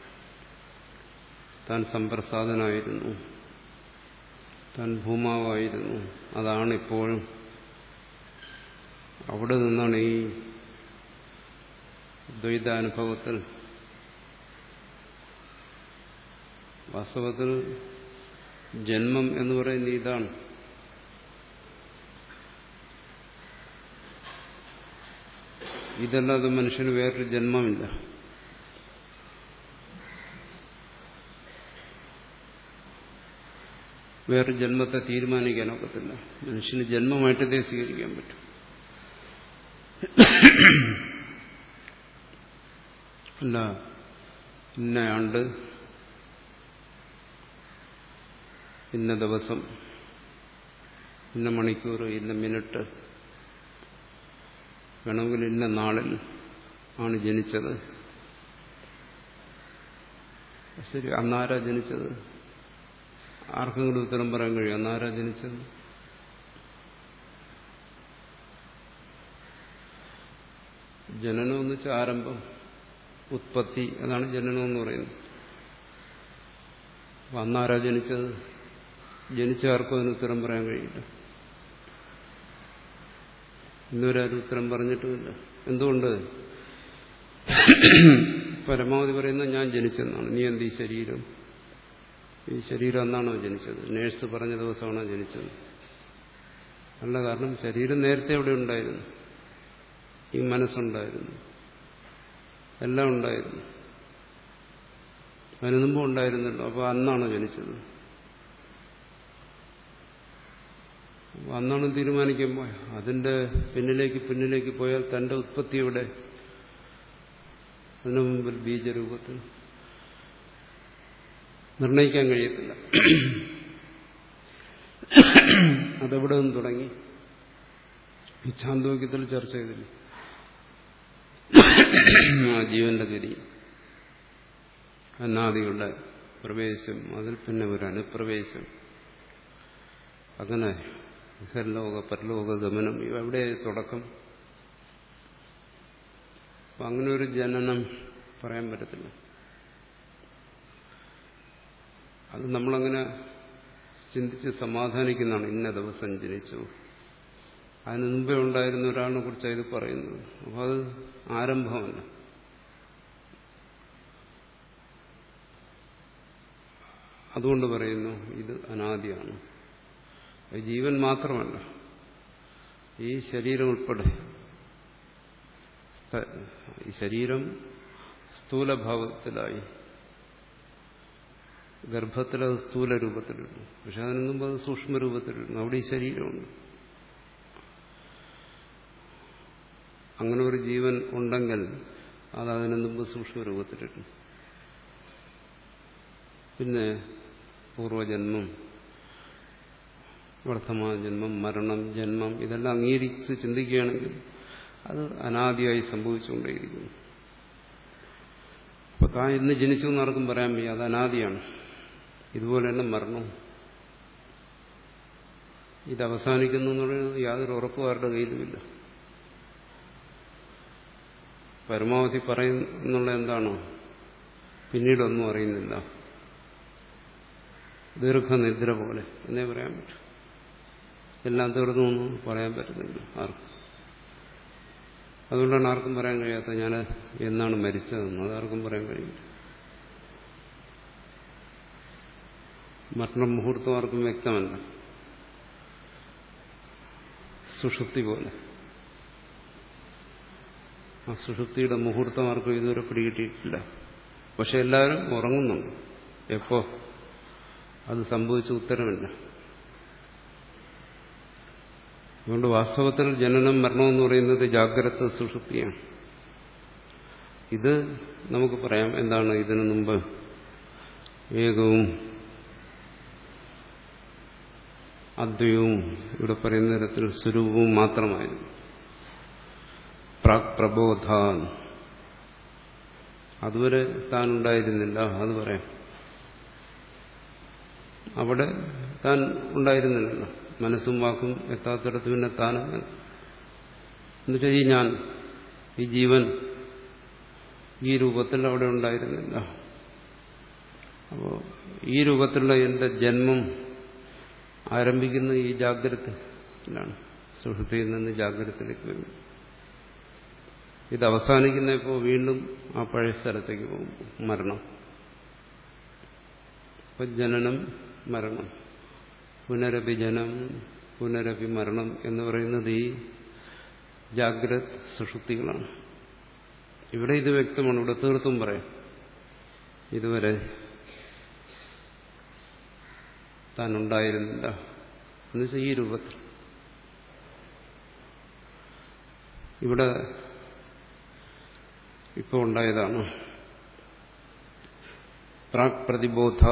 താൻ സമ്പ്രസാദനായിരുന്നു, താൻ ഭൂമാവായിരുന്നു, അതാണ് ഇപ്പോഴും. അവിടെ നിന്നാണ് ഈ ദ്വൈതാനുഭവത്തിൽ വാസ്തവത്തിൽ ജന്മം എന്ന് പറയുന്നത് ഇതാണ്. ഇതല്ലാതെ മനുഷ്യന് വേറൊരു ജന്മമില്ല. വേറൊരു ജന്മത്തെ തീരുമാനിക്കാനൊക്കത്തില്ല. മനുഷ്യന് ജന്മമായിട്ടതേ സ്വീകരിക്കാൻ പറ്റും. അല്ല ഇന്ന ആണ്ട്, ഇന്ന ദിവസം, ഇന്ന മണിക്കൂർ, ഇന്ന മിനിറ്റ്, വേണമെങ്കിൽ ഇന്ന നാളിൽ ആണ് ജനിച്ചത്. ശരി, അന്നാരാ ജനിച്ചത്? ആർക്കെങ്കിലും ഉത്തരം പറയാൻ കഴിയും അന്നാരാ ജനിച്ചത്? ജനനം എന്ന് വെച്ചാൽ ആരംഭം, ഉത്പത്തി, അതാണ് ജനനം എന്ന് പറയുന്നത്. അന്നാരാ ജനിച്ചത്? ജനിച്ച ആർക്കും അതിന് ഉത്തരം പറയാൻ കഴിയില്ല. ഇന്നുവരാരും ഉത്തരം പറഞ്ഞിട്ടുമില്ല. എന്തുകൊണ്ട്? പരമാവധി പറയുന്നത് ഞാൻ ജനിച്ചെന്നാണ്. നീ എന്ത് ഈ ശരീരം? ഈ ശരീരം അന്നാണോ ജനിച്ചത്? നേഴ്സ് പറഞ്ഞ ദിവസമാണോ ജനിച്ചത്? അല്ല, കാരണം ശരീരം നേരത്തെ അവിടെ ഉണ്ടായിരുന്നു, ഈ മനസ്സുണ്ടായിരുന്നു, എല്ലാം ഉണ്ടായിരുന്നു, അതിന് മുമ്പ് ഉണ്ടായിരുന്നല്ലോ. അപ്പോൾ അന്നാണോ ജനിച്ചത്? അന്നാണ് തീരുമാനിക്കുമ്പോൾ അതിന്റെ പിന്നിലേക്ക് പിന്നിലേക്ക് പോയാൽ തന്റെ ഉത്പത്തി എവിടെ? അതിനു മുമ്പിൽ ബീജരൂപത്തിൽ നിർണയിക്കാൻ കഴിയത്തില്ല. അതെവിടെ നിന്ന് തുടങ്ങി? ഈ ഛാന്തോക്യത്തിൽ ചർച്ച ചെയ്തില്ല. ആ ജീവന്റെ ഗതി, അന്നാദികളുടെ പ്രവേശം, അതിൽ പിന്നെ ഒരു അനുപ്രവേശം, അങ്ങനെ ഹർലോക പരലോക ഗമനം, എവിടെ തുടക്കം? അപ്പൊ അങ്ങനെ ഒരു ജനനം പറയാൻ പറ്റത്തില്ല. അത് നമ്മളങ്ങനെ ചിന്തിച്ച് സമാധാനിക്കുന്നതാണ്. ഇന്ന ദിവസം ജനിച്ചു, അതിന് മുമ്പേ ഉണ്ടായിരുന്ന ഒരാളിനെ കുറിച്ചാണ് ഇത് പറയുന്നത്. അപ്പോൾ അത് ആരംഭമല്ല. അതുകൊണ്ട് പറയുന്നു ഇത് അനാദിയാണ്. ജീവൻ മാത്രമല്ല, ഈ ശരീരം ഉൾപ്പെടെ, ഈ ശരീരം സ്ഥൂലഭാവത്തിലായി, ഗർഭത്തിലത് സ്ഥൂല രൂപത്തിലിരുന്നു. പക്ഷെ അതിനു മുമ്പ് അത് സൂക്ഷ്മ രൂപത്തിലിരുന്നു. അവിടെ ഈ ശരീരമുണ്ട്. അങ്ങനെ ഒരു ജീവൻ ഉണ്ടെങ്കിൽ അത് അതിനു മുമ്പ് സൂക്ഷ്മ രൂപത്തിലിരുന്നു. പിന്നെ പൂർവജന്മം, വർത്തമാന ജന്മം, മരണം, ജന്മം, ഇതെല്ലാം അംഗീകരിച്ച് ചിന്തിക്കുകയാണെങ്കിൽ അത് അനാദിയായി സംഭവിച്ചുകൊണ്ടേയിരിക്കുന്നു. അപ്പൊ താൻ ഇന്ന് ജനിച്ചു എന്നാർക്കും പറയാൻ വയ്യ, അത് അനാദിയാണ്. ഇതുപോലെ തന്നെ മരണം, ഇത് അവസാനിക്കുന്നു എന്നുള്ളത് യാതൊരു ഉറപ്പും ആരുടെ കയ്യിലുമില്ല. പരമാവധി പറയുന്നുള്ള എന്താണോ, പിന്നീടൊന്നും അറിയുന്നില്ല, ദീർഘനിദ്ര പോലെ എന്നേ പറയാൻ പറ്റും. എല്ലാം തീർന്നു ഒന്നും പറയാൻ പറ്റുന്നില്ല ആർക്കും. അതുകൊണ്ടാണ് ആർക്കും പറയാൻ കഴിയാത്ത ഞാൻ എന്നാണ് മരിച്ചതെന്ന്. അതാർക്കും പറയാൻ കഴിയില്ല. മരണ മുഹൂർത്തം ആർക്കും വ്യക്തമല്ല. സുഷുപ്തി പോലെ ആ സുഷുപ്തിയുടെ മുഹൂർത്തം ആർക്കും ഇതുവരെ പിടികിട്ടിയിട്ടില്ല. പക്ഷെ എല്ലാവരും ഉറങ്ങുന്നുണ്ട്. എപ്പോ അത് സംഭവിച്ച ഉത്തരമില്ല. അതുകൊണ്ട് വാസ്തവത്തിൽ ജനനം മരണം എന്ന് പറയുന്നത് ജാഗ്രത സുഷുപ്തിയാണ്. ഇത് നമുക്ക് പറയാം എന്താണ് ഇതിനു മുമ്പ് ഏകവും അദ്വയവും ഇവിടെ പറയുന്ന തരത്തിൽ സ്വരൂപവും മാത്രമായിരുന്നു. പ്രാക് പ്രബോധാൻ, അതുവരെ താൻ ഉണ്ടായിരുന്നില്ല, അത് പറയാം. അവിടെ താൻ ഉണ്ടായിരുന്നില്ലല്ലോ. മനസ്സും വാക്കും എത്താത്തിടത്ത് പിന്നെ താനെങ്ങനെ? എന്നുവെച്ചാൽ ഈ ഞാൻ, ഈ ജീവൻ ഈ രൂപത്തിൽ അവിടെ ഉണ്ടായിരുന്നില്ല. അപ്പോൾ ഈ രൂപത്തിലുള്ള എന്റെ ജന്മം ആരംഭിക്കുന്ന ഈ ജാഗ്രതയിലാണ്. സുഷുപ്തിയിൽ നിന്ന് ജാഗ്രതയിലേക്ക് വരുന്നു. ഇത് അവസാനിക്കുന്നപ്പോൾ വീണ്ടും ആ പഴയ സ്ഥലത്തേക്ക് പോകും, മരണം. അപ്പൊ ജനനം മരണം, പുനരപി ജനം പുനരപി മരണം എന്ന് പറയുന്നത് ഈ ജാഗ്രത് സുഷുപ്തികളാണ്. ഇവിടെ ഇത് വ്യക്തമാണ്. ഇവിടെ തീർത്തും പറയാം ഇതുവരെ താൻ ഉണ്ടായിരുന്നില്ല എന്നുവെച്ചാൽ ഈ രൂപത്തിൽ. ഇവിടെ ഇപ്പോൾ ഉണ്ടായതാണ് പ്രാക് പ്രതിബോധ.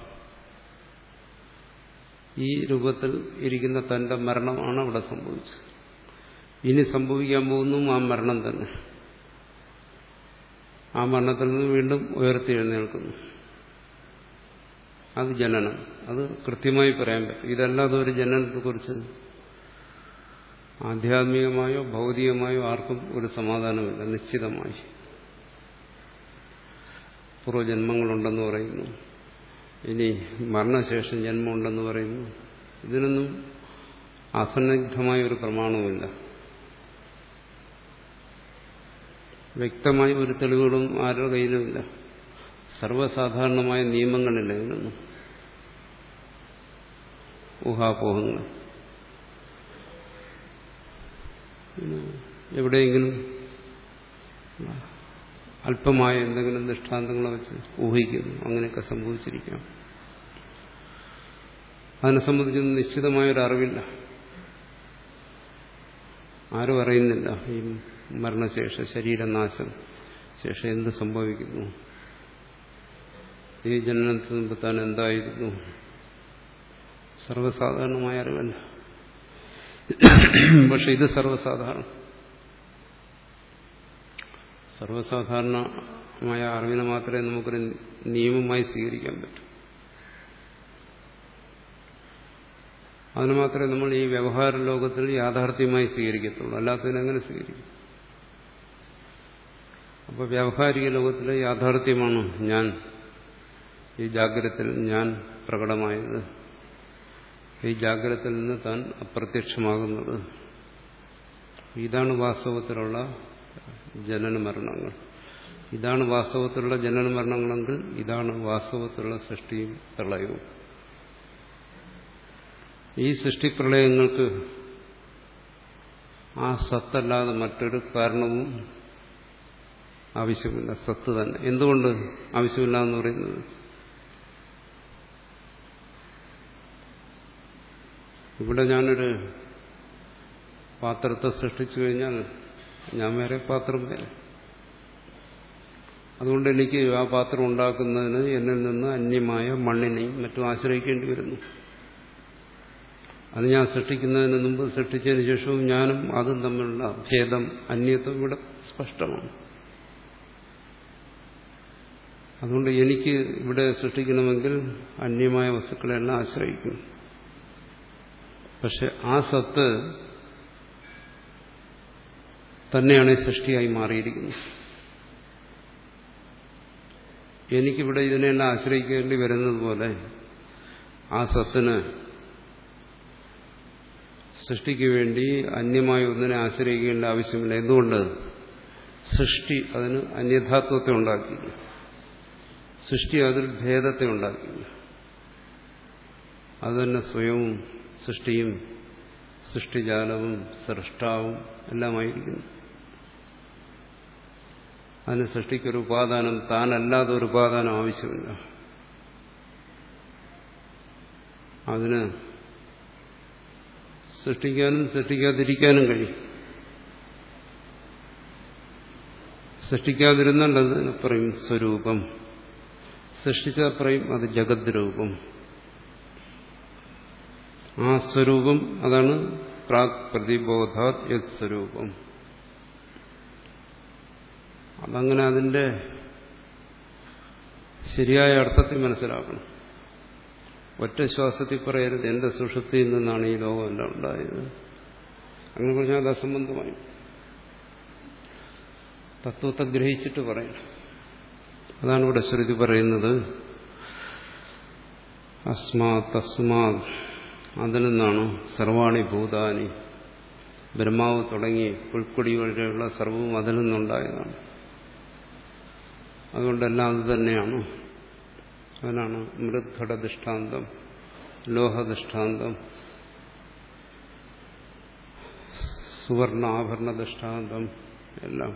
ഈ രൂപത്തിൽ ഇരിക്കുന്ന തന്റെ മരണമാണ് അവിടെ സംഭവിച്ചത്. ഇനി സംഭവിക്കാൻ പോകുന്നു ആ മരണം തന്നെ. ആ മരണത്തിൽ നിന്ന് വീണ്ടും ഉയർത്തി എഴുന്നേൽക്കുന്നു. അത് ജനനം. അത് കൃത്യമായി പറയാൻ പറ്റും. ഇതല്ലാതെ ഒരു ജനനത്തെക്കുറിച്ച് ആധ്യാത്മികമായോ ഭൗതികമായോ ആർക്കും ഒരു സമാധാനമില്ല. നിശ്ചിതമായി പൂർവ്വജന്മങ്ങളുണ്ടെന്ന് പറയുന്നു, ഇനി മരണശേഷം ജന്മമുണ്ടെന്ന് പറയുന്നു. ഇതിനൊന്നും അസന്നിഗ്ധമായ ഒരു പ്രമാണവുമില്ല. വ്യക്തമായ ഒരു തെളിവുകളും ആരുടെ കയ്യിലുമില്ല. സർവ്വസാധാരണമായ നിയമങ്ങളില്ല ഇതിനൊന്നും. ഊഹാപോഹങ്ങൾ. എവിടെയെങ്കിലും അല്പമായ എന്തെങ്കിലും ദൃഷ്ടാന്തങ്ങളെ വെച്ച് ഊഹിക്കുന്നു, അങ്ങനെയൊക്കെ സംഭവിച്ചിരിക്കാം. അതിനെ സംബന്ധിച്ചൊന്നും നിശ്ചിതമായൊരറിവില്ല. ആരും അറിയുന്നില്ല ഈ മരണശേഷ ശരീരനാശം ശേഷം എന്ത് സംഭവിക്കുന്നു, ഈ ജനനത്തിന് മുമ്പ് താൻ എന്തായിരുന്നു. സർവ്വസാധാരണമായ അറിവല്ല. പക്ഷെ ഇത് സർവ്വസാധാരണ സർവ്വസാധാരണമായ അറിവിനെ മാത്രമേ നമുക്കൊരു നിയമമായി സ്വീകരിക്കാൻ പറ്റൂ. അതിന് മാത്രമേ നമ്മൾ ഈ വ്യവഹാര ലോകത്തിൽ യാഥാർത്ഥ്യമായി സ്വീകരിക്കത്തുള്ളൂ. അല്ലാത്തതിനെങ്ങനെ സ്വീകരിക്കും? അപ്പോൾ വ്യാവഹാരിക ലോകത്തിലെ യാഥാർത്ഥ്യമാണ് ഞാൻ, ഈ ജാഗ്രതയിൽ ഞാൻ പ്രകടമായത്. ഈ ജാഗ്രതയിൽ നിന്ന് താൻ അപ്രത്യക്ഷമാകുന്നത്. ഇതാണ് വാസ്തവത്തിലുള്ള ജനന മരണങ്ങൾ. ഇതാണ് വാസ്തവത്തിലുള്ള ജനന മരണങ്ങളെങ്കിൽ ഇതാണ് വാസ്തവത്തിലുള്ള സൃഷ്ടിയും പ്രളയവും. ഈ സൃഷ്ടിപ്രളയങ്ങൾക്ക് ആ സത്തല്ലാതെ മറ്റൊരു കാരണവും ആവശ്യമില്ല. സത്ത് തന്നെ. എന്തുകൊണ്ട് ആവശ്യമില്ല എന്ന് പറയുന്നത്? ഇവിടെ ഞാനൊരു പാത്രത്തെ സൃഷ്ടിച്ചു കഴിഞ്ഞാൽ ഞാൻ വേറെ, പാത്രം വേറെ. അതുകൊണ്ട് എനിക്ക് ആ പാത്രം ഉണ്ടാക്കുന്നതിന് എന്നിൽ നിന്ന് അന്യമായ മണ്ണിനെയും മറ്റും ആശ്രയിക്കേണ്ടി വരുന്നു. അത് ഞാൻ സൃഷ്ടിക്കുന്നതിന് മുമ്പ് സൃഷ്ടിച്ചതിന് ശേഷവും ഞാനും അതും തമ്മിലുള്ള ഭേദം, അന്യത്വം ഇവിടെ സ്പഷ്ടമാണ്. അതുകൊണ്ട് എനിക്ക് ഇവിടെ സൃഷ്ടിക്കണമെങ്കിൽ അന്യമായ വസ്തുക്കളെല്ലാം ആശ്രയിക്കും. പക്ഷെ ആ സത്ത് തന്നെയാണ് സൃഷ്ടിയായി മാറിയിരിക്കുന്നത്. എനിക്കിവിടെ ഇതിനെല്ലാം ആശ്രയിക്കേണ്ടി വരുന്നത് പോലെ ആ സത്തിന് സൃഷ്ടിക്ക് വേണ്ടി അന്യമായ ഒന്നിനെ ആശ്രയിക്കേണ്ട ആവശ്യമില്ല. എന്തുകൊണ്ട്? സൃഷ്ടി അതിന് അന്യഥാത്വത്തെ ഉണ്ടാക്കിയില്ല. സൃഷ്ടി അതിൽ ഭേദത്തെ ഉണ്ടാക്കിയില്ല. അത് തന്നെ സ്വയവും സൃഷ്ടിയും സൃഷ്ടിജാലവും സൃഷ്ടാവും എല്ലാമായിരിക്കുന്നു. അതിന് സൃഷ്ടിക്കൊരു ഉപാദാനം, താനല്ലാതെ ഒരു ഉപാദാനം ആവശ്യമില്ല. അതിന് സൃഷ്ടിക്കാനും സൃഷ്ടിക്കാതിരിക്കാനും കഴിയും. സൃഷ്ടിക്കാതിരുന്നാൽ അതിന് പറയും സ്വരൂപം, സൃഷ്ടിച്ചാൽ പറയും അത് ജഗത് രൂപം. ആ സ്വരൂപം അതാണ് പ്രാക് പ്രതിബോധാത് യത് സ്വരൂപം. അതങ്ങനെ അതിന്റെ ശരിയായ അർത്ഥത്തിൽ മനസ്സിലാക്കണം. ഒറ്റ ശ്വാസത്തിൽ പറയരുത് എന്റെ സുഷുപ്തിയിൽ നിന്നാണ് ഈ ലോകമെല്ലാം ഉണ്ടായത്. അങ്ങനെ പറഞ്ഞാൽ അത് അസംബന്ധമായി. തത്വത്തെ ഗ്രഹിച്ചിട്ട് പറയണം. അതാണ് ഇവിടെ ശ്രുതി പറയുന്നത്. അസ്മാ തസ്മാത്, അതിൽ നിന്നാണ് സർവാണി ഭൂതാനി, ബ്രഹ്മാവ് തുടങ്ങി പുൽക്കൊടി വരെയുള്ള സർവവും അതിൽ നിന്നുണ്ടായതാണ്. അതുകൊണ്ടെല്ലാം അത് തന്നെയാണ്. അതിനാണ് മൃദ്ഘട ദൃഷ്ടാന്തം, ലോഹദൃഷ്ടാന്തം, സുവർണ ആഭരണ ദൃഷ്ടാന്തം എല്ലാം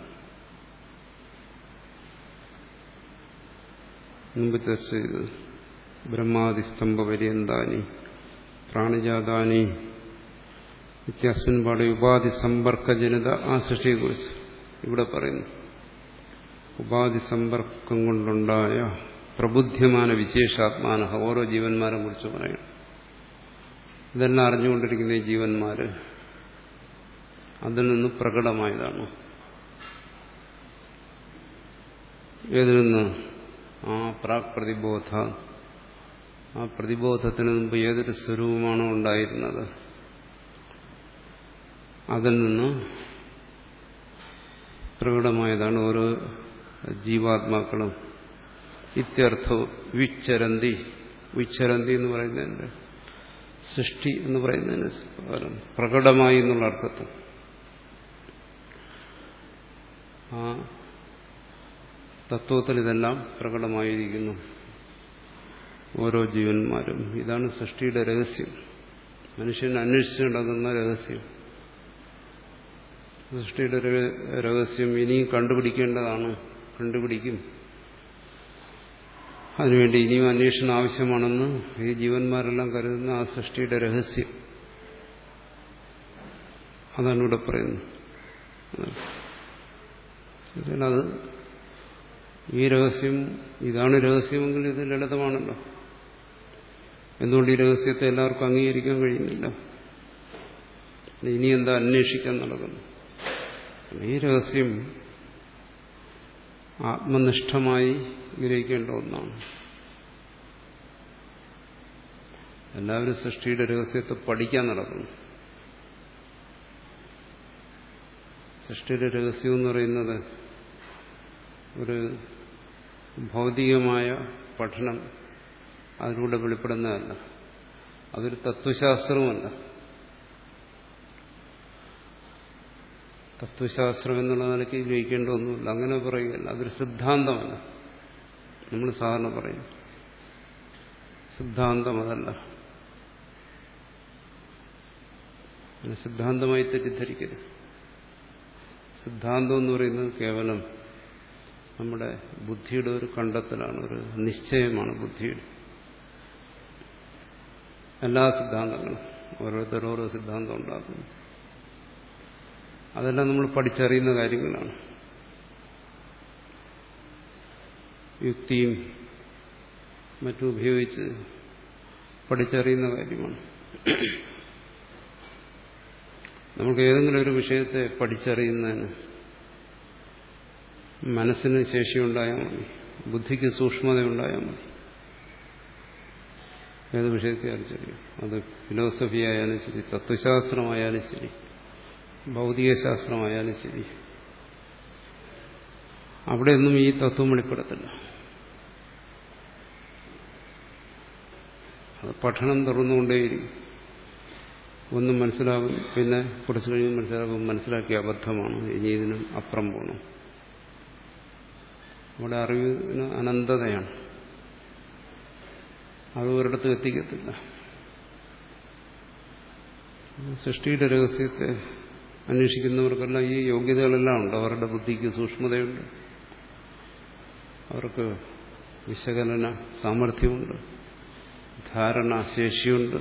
മുമ്പ് ചർച്ച ചെയ്തത്. ബ്രഹ്മാദിസ്തംഭ പര്യന്താനി പ്രാണിജാതാനി വ്യത്യാസൻ പാടെ ഉപാധി സമ്പർക്കജനിത ആ സൃഷ്ടിയെക്കുറിച്ച് ഇവിടെ പറയുന്നു. ഉപാധി സമ്പർക്കം കൊണ്ടുണ്ടായ പ്രബുദ്ധ്യമാന വിശേഷാത്മാന, ഓരോ ജീവന്മാരെ കുറിച്ച് പറയണം. ഇതെല്ലാം അറിഞ്ഞുകൊണ്ടിരിക്കുന്ന ഈ ജീവന്മാര് അതിൽ നിന്ന് പ്രകടമായതാണ്. ഏതിൽ നിന്ന്? ആ പ്രാക് പ്രതിബോധ. ആ പ്രതിബോധത്തിന് മുമ്പ് ഏതൊരു സ്വരൂപമാണോ ഉണ്ടായിരുന്നത് അതിൽ നിന്ന് പ്രകടമായതാണ് ഓരോ ജീവാത്മാക്കളും. ഇത്യർത്ഥോ വിച്ചരന്തി. വിച്ചരന്തി എന്ന് പറയുന്നതിന്റെ സൃഷ്ടി എന്ന് പറയുന്നതിന് പകരം പ്രകടമായി എന്നുള്ള അർത്ഥത്തിൽ ആ തത്വത്തിൽ ഇതെല്ലാം പ്രകടമായിരിക്കുന്നു ഓരോ ജീവന്മാരും. ഇതാണ് സൃഷ്ടിയുടെ രഹസ്യം, മനുഷ്യൻ അന്വേഷിച്ചു നടക്കുന്ന രഹസ്യം. സൃഷ്ടിയുടെ രഹസ്യം ഇനിയും കണ്ടുപിടിക്കേണ്ടതാണ്, കണ്ടുപിടിക്കും. അതിനുവേണ്ടി ഇനിയും അന്വേഷണം ആവശ്യമാണെന്ന് ഈ ജീവന്മാരെല്ലാം കരുതുന്ന ആ സൃഷ്ടിയുടെ രഹസ്യം അതാണ് ഇവിടെ പറയുന്നത്. അത് ഈ രഹസ്യം, ഇതാണ് രഹസ്യമെങ്കിൽ ഇത് ലളിതമാണല്ലോ. എന്തുകൊണ്ട് ഈ രഹസ്യത്തെ എല്ലാവർക്കും അംഗീകരിക്കാൻ കഴിയുന്നില്ല? ഇനി എന്താ അന്വേഷിക്കാൻ നടക്കുന്നു? ഈ രഹസ്യം ആത്മനിഷ്ഠമായി ഗ്രഹിക്കേണ്ട ഒന്നാണ്. എല്ലാവരും സൃഷ്ടിയുടെ രഹസ്യത്തെ പഠിക്കാൻ നടക്കുന്നു. സൃഷ്ടിയുടെ രഹസ്യം എന്ന് പറയുന്നത് ഒരു ഭൗതികമായ പഠനം അതിലൂടെ വെളിപ്പെടുന്നതല്ല. അതൊരു തത്വശാസ്ത്രവുമല്ല. തത്വശാസ്ത്രം എന്നുള്ള നിലയ്ക്ക് ഗ്രഹിക്കേണ്ട ഒന്നുമില്ല, അങ്ങനെ പറയുകയല്ല. അതൊരു സിദ്ധാന്തമല്ല. നമ്മൾ സാധാരണ പറയും സിദ്ധാന്തം, അതല്ല. സിദ്ധാന്തമായി തെറ്റിദ്ധരിക്കരുത്. സിദ്ധാന്തം എന്ന് പറയുന്നത് കേവലം നമ്മുടെ ബുദ്ധിയുടെ ഒരു കണ്ടെത്തലാണ്, ഒരു നിശ്ചയമാണ് ബുദ്ധിയുടെ. എല്ലാ സിദ്ധാന്തങ്ങളും ഓരോരുത്തർ ഓരോ സിദ്ധാന്തം ഉണ്ടാക്കുന്നു. അതെല്ലാം നമ്മൾ പഠിച്ചറിയുന്ന കാര്യങ്ങളാണ്. യുക്തിയും മറ്റും ഉപയോഗിച്ച് പഠിച്ചറിയുന്ന കാര്യമാണ്. നമുക്ക് ഏതെങ്കിലും ഒരു വിഷയത്തെ പഠിച്ചറിയുന്നതിന് മനസ്സിന് ശേഷിയുണ്ടായാൽ മതി, ബുദ്ധിക്ക് സൂക്ഷ്മതയുണ്ടായാൽ മതി. ഏത് വിഷയത്തെ അറിച്ചറിയും. അത് ഫിലോസഫി ആയാലും ശരി, തത്വശാസ്ത്രമായാലും ശരി, ഭൗതികശാസ്ത്രമായാലും ശരി, അവിടെയൊന്നും ഈ തത്വം വെളിപ്പെടത്തില്ല. അത് പഠനം തുറന്നുകൊണ്ടേയിരിക്കും. ഒന്നും മനസ്സിലാകും, പിന്നെ കുറച്ച് കഴിയുമ്പോൾ മനസ്സിലാകും മനസ്സിലാക്കിയ അബദ്ധമാണ്, ഇനി ഇതിനും അപ്പുറം പോകണം. അവിടെ അറിവിന് അനന്തതയാണ്, അത് ഒരിടത്തും എത്തിക്കത്തില്ല. സൃഷ്ടിയുടെ രഹസ്യത്തെ അന്വേഷിക്കുന്നവർക്കെല്ലാം ഈ യോഗ്യതകളെല്ലാം ഉണ്ട്. അവരുടെ ബുദ്ധിക്ക് സൂക്ഷ്മതയുണ്ട്, അവർക്ക് വിശകലന സാമർഥ്യമുണ്ട്, ധാരണാശേഷിയുണ്ട്,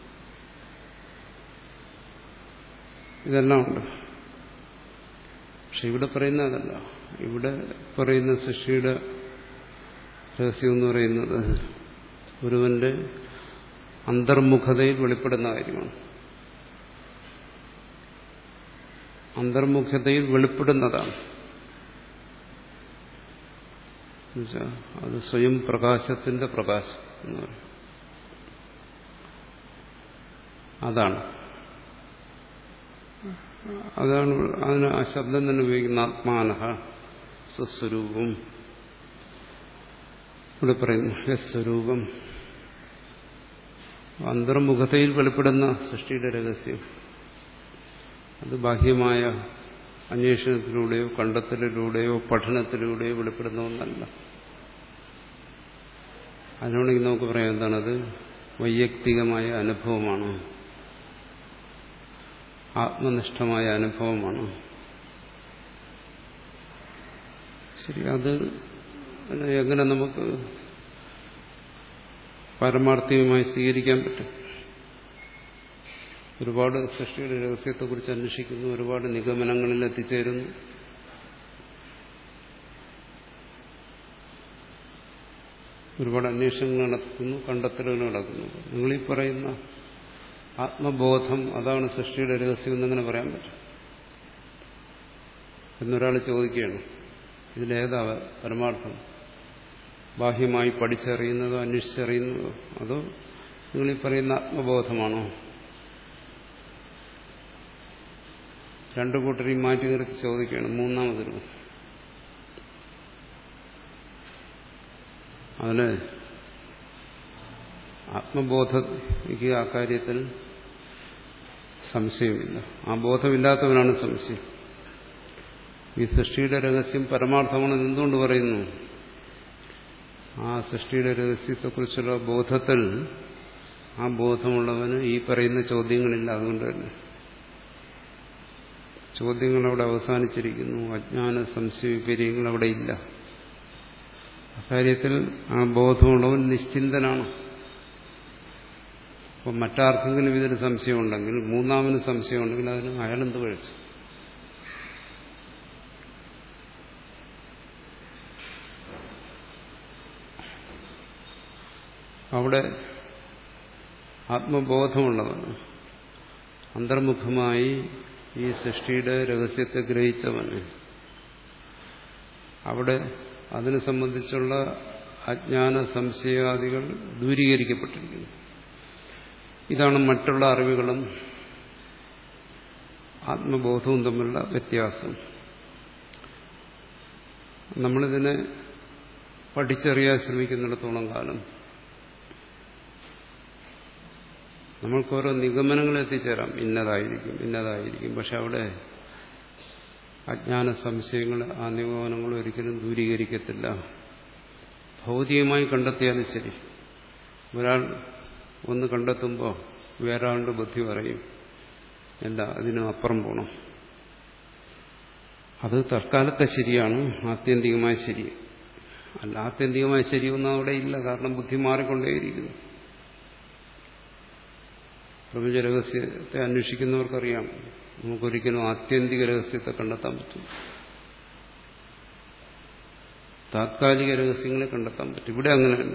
ഇതെല്ലാം ഉണ്ട്. പക്ഷെ ഇവിടെ പറയുന്ന അതല്ല. ഇവിടെ പറയുന്ന സൃഷ്ടിയുടെ രഹസ്യം എന്ന് പറയുന്നത് ഒരുവന്റെ അന്തർമുഖതയിൽ വെളിപ്പെടുന്ന കാര്യമാണ്. അന്തർമുഖതയിൽ വെളിപ്പെടുന്നതാണ്. എന്നുവെച്ചാൽ അത് സ്വയം പ്രകാശത്തിന്റെ പ്രകാശം എന്ന് പറയും. അതാണ് അതാണ് അതിന് ആ ശബ്ദം തന്നെ ഉപയോഗിക്കുന്ന ആത്മാനഹ സ്വസ്വരൂപം. ഇവിടെ പറയുന്നു യസ്വരൂപം. അന്തർമുഖതയിൽ വെളിപ്പെടുന്ന സൃഷ്ടിയുടെ രഹസ്യം അത് ബാഹ്യമായ അന്വേഷണത്തിലൂടെയോ കണ്ടെത്തലിലൂടെയോ പഠനത്തിലൂടെയോ വെളിപ്പെടുന്ന ഒന്നല്ല. അതിനോടെങ്കിൽ നമുക്ക് പറയാം എന്താണത്? വൈയക്തികമായ അനുഭവമാണ്, ആത്മനിഷ്ഠമായ അനുഭവമാണ്. ശരി, അത് എങ്ങനെ നമുക്ക് പാരമാർത്ഥികമായി സ്വീകരിക്കാൻ പറ്റും? ഒരുപാട് സൃഷ്ടിയുടെ രഹസ്യത്തെക്കുറിച്ച് അന്വേഷിക്കുന്നു, ഒരുപാട് നിഗമനങ്ങളിൽ എത്തിച്ചേരുന്നു. ഒരുപാട് അന്വേഷണങ്ങൾ നടത്തുന്നു, കണ്ടെത്തലുകൾ നടക്കുന്നു. നിങ്ങളീ പറയുന്ന ആത്മബോധം അതാണ് സൃഷ്ടിയുടെ രഹസ്യം എന്നെങ്ങനെ പറയാൻ പറ്റും എന്നൊരാൾ ചോദിക്കുകയാണ്. ഇതിലേതാ പരമാർത്ഥം? ബാഹ്യമായി പഠിച്ചറിയുന്നതോ അന്വേഷിച്ചറിയുന്നതോ, അതോ നിങ്ങളീ പറയുന്ന ആത്മബോധമാണോ? രണ്ടു കൂട്ടരെയും മാറ്റി നിർത്തി ചോദിക്കുകയാണ്. മൂന്നാമതൊരു അതിന് ആത്മബോധയ്ക്ക് ആ കാര്യത്തിൽ സംശയമില്ല. ആ ബോധമില്ലാത്തവനാണ് സംശയം. ഈ സൃഷ്ടിയുടെ രഹസ്യം പരമാർത്ഥമാണെന്ന് എന്തുകൊണ്ട് പറയുന്നു? ആ സൃഷ്ടിയുടെ രഹസ്യത്തെക്കുറിച്ചുള്ള ബോധത്തിൽ ആ ബോധമുള്ളവന് ഈ പറയുന്ന ചോദ്യങ്ങളില്ല. അതുകൊണ്ട് തന്നെ ചോദ്യങ്ങൾ അവിടെ അവസാനിച്ചിരിക്കുന്നു. അജ്ഞാന സംശയ വിപര്യങ്ങൾ അവിടെ ഇല്ല. അക്കാര്യത്തിൽ ആ ബോധമുള്ളവൻ നിശ്ചിന്തനാണ്. അപ്പം മറ്റാർക്കെങ്കിലും ഇതിന് സംശയമുണ്ടെങ്കിൽ, മൂന്നാമന് സംശയമുണ്ടെങ്കിൽ അതിന് അയാളെന്ത് കഴിച്ചു? അവിടെ ആത്മബോധമുള്ളവന്, അന്തർമുഖമായി ഈ സൃഷ്ടിയുടെ രഹസ്യത്തെ ഗ്രഹിച്ചവന്, അവിടെ അതിനെ സംബന്ധിച്ചുള്ള അജ്ഞാന സംശയാദികൾ ദൂരീകരിക്കപ്പെട്ടിരിക്കുന്നു. ഇതാണ് മറ്റുള്ള അറിവുകളും ആത്മബോധവും തമ്മിലുള്ള വ്യത്യാസം. നമ്മളിതിനെ പഠിച്ചറിയാൻ ശ്രമിക്കുന്നിടത്തോളം കാലം നമ്മൾക്ക് ഓരോ നിഗമനങ്ങൾ എത്തിച്ചേരാം, ഇന്നതായിരിക്കും ഇന്നതായിരിക്കും. പക്ഷെ അവിടെ അജ്ഞാന സംശയങ്ങൾ, ആ നിഗമനങ്ങൾ ഒരിക്കലും ദൂരീകരിക്കത്തില്ല. ഭൗതികമായി കണ്ടെത്തിയാലും ശരി, ഒരാൾ ഒന്ന് കണ്ടെത്തുമ്പോൾ വേറൊരാളുടെ ബുദ്ധി പറയും അല്ല, അതിനും അപ്പുറം പോകണം. അത് തൽക്കാലത്തെ ശരിയാണ്, ആത്യന്തികമായ ശരി അല്ല. ആത്യന്തികമായ ശരിയൊന്നും അവിടെ ഇല്ല. കാരണം ബുദ്ധി മാറിക്കൊണ്ടേയിരിക്കുന്നു. പ്രപഞ്ച രഹസ്യത്തെ അന്വേഷിക്കുന്നവർക്കറിയാം, നമുക്കൊരിക്കലും ആത്യന്തിക രഹസ്യത്തെ കണ്ടെത്താൻ പറ്റും. താത്കാലിക രഹസ്യങ്ങളെ കണ്ടെത്താൻ പറ്റും. ഇവിടെ അങ്ങനെയല്ല.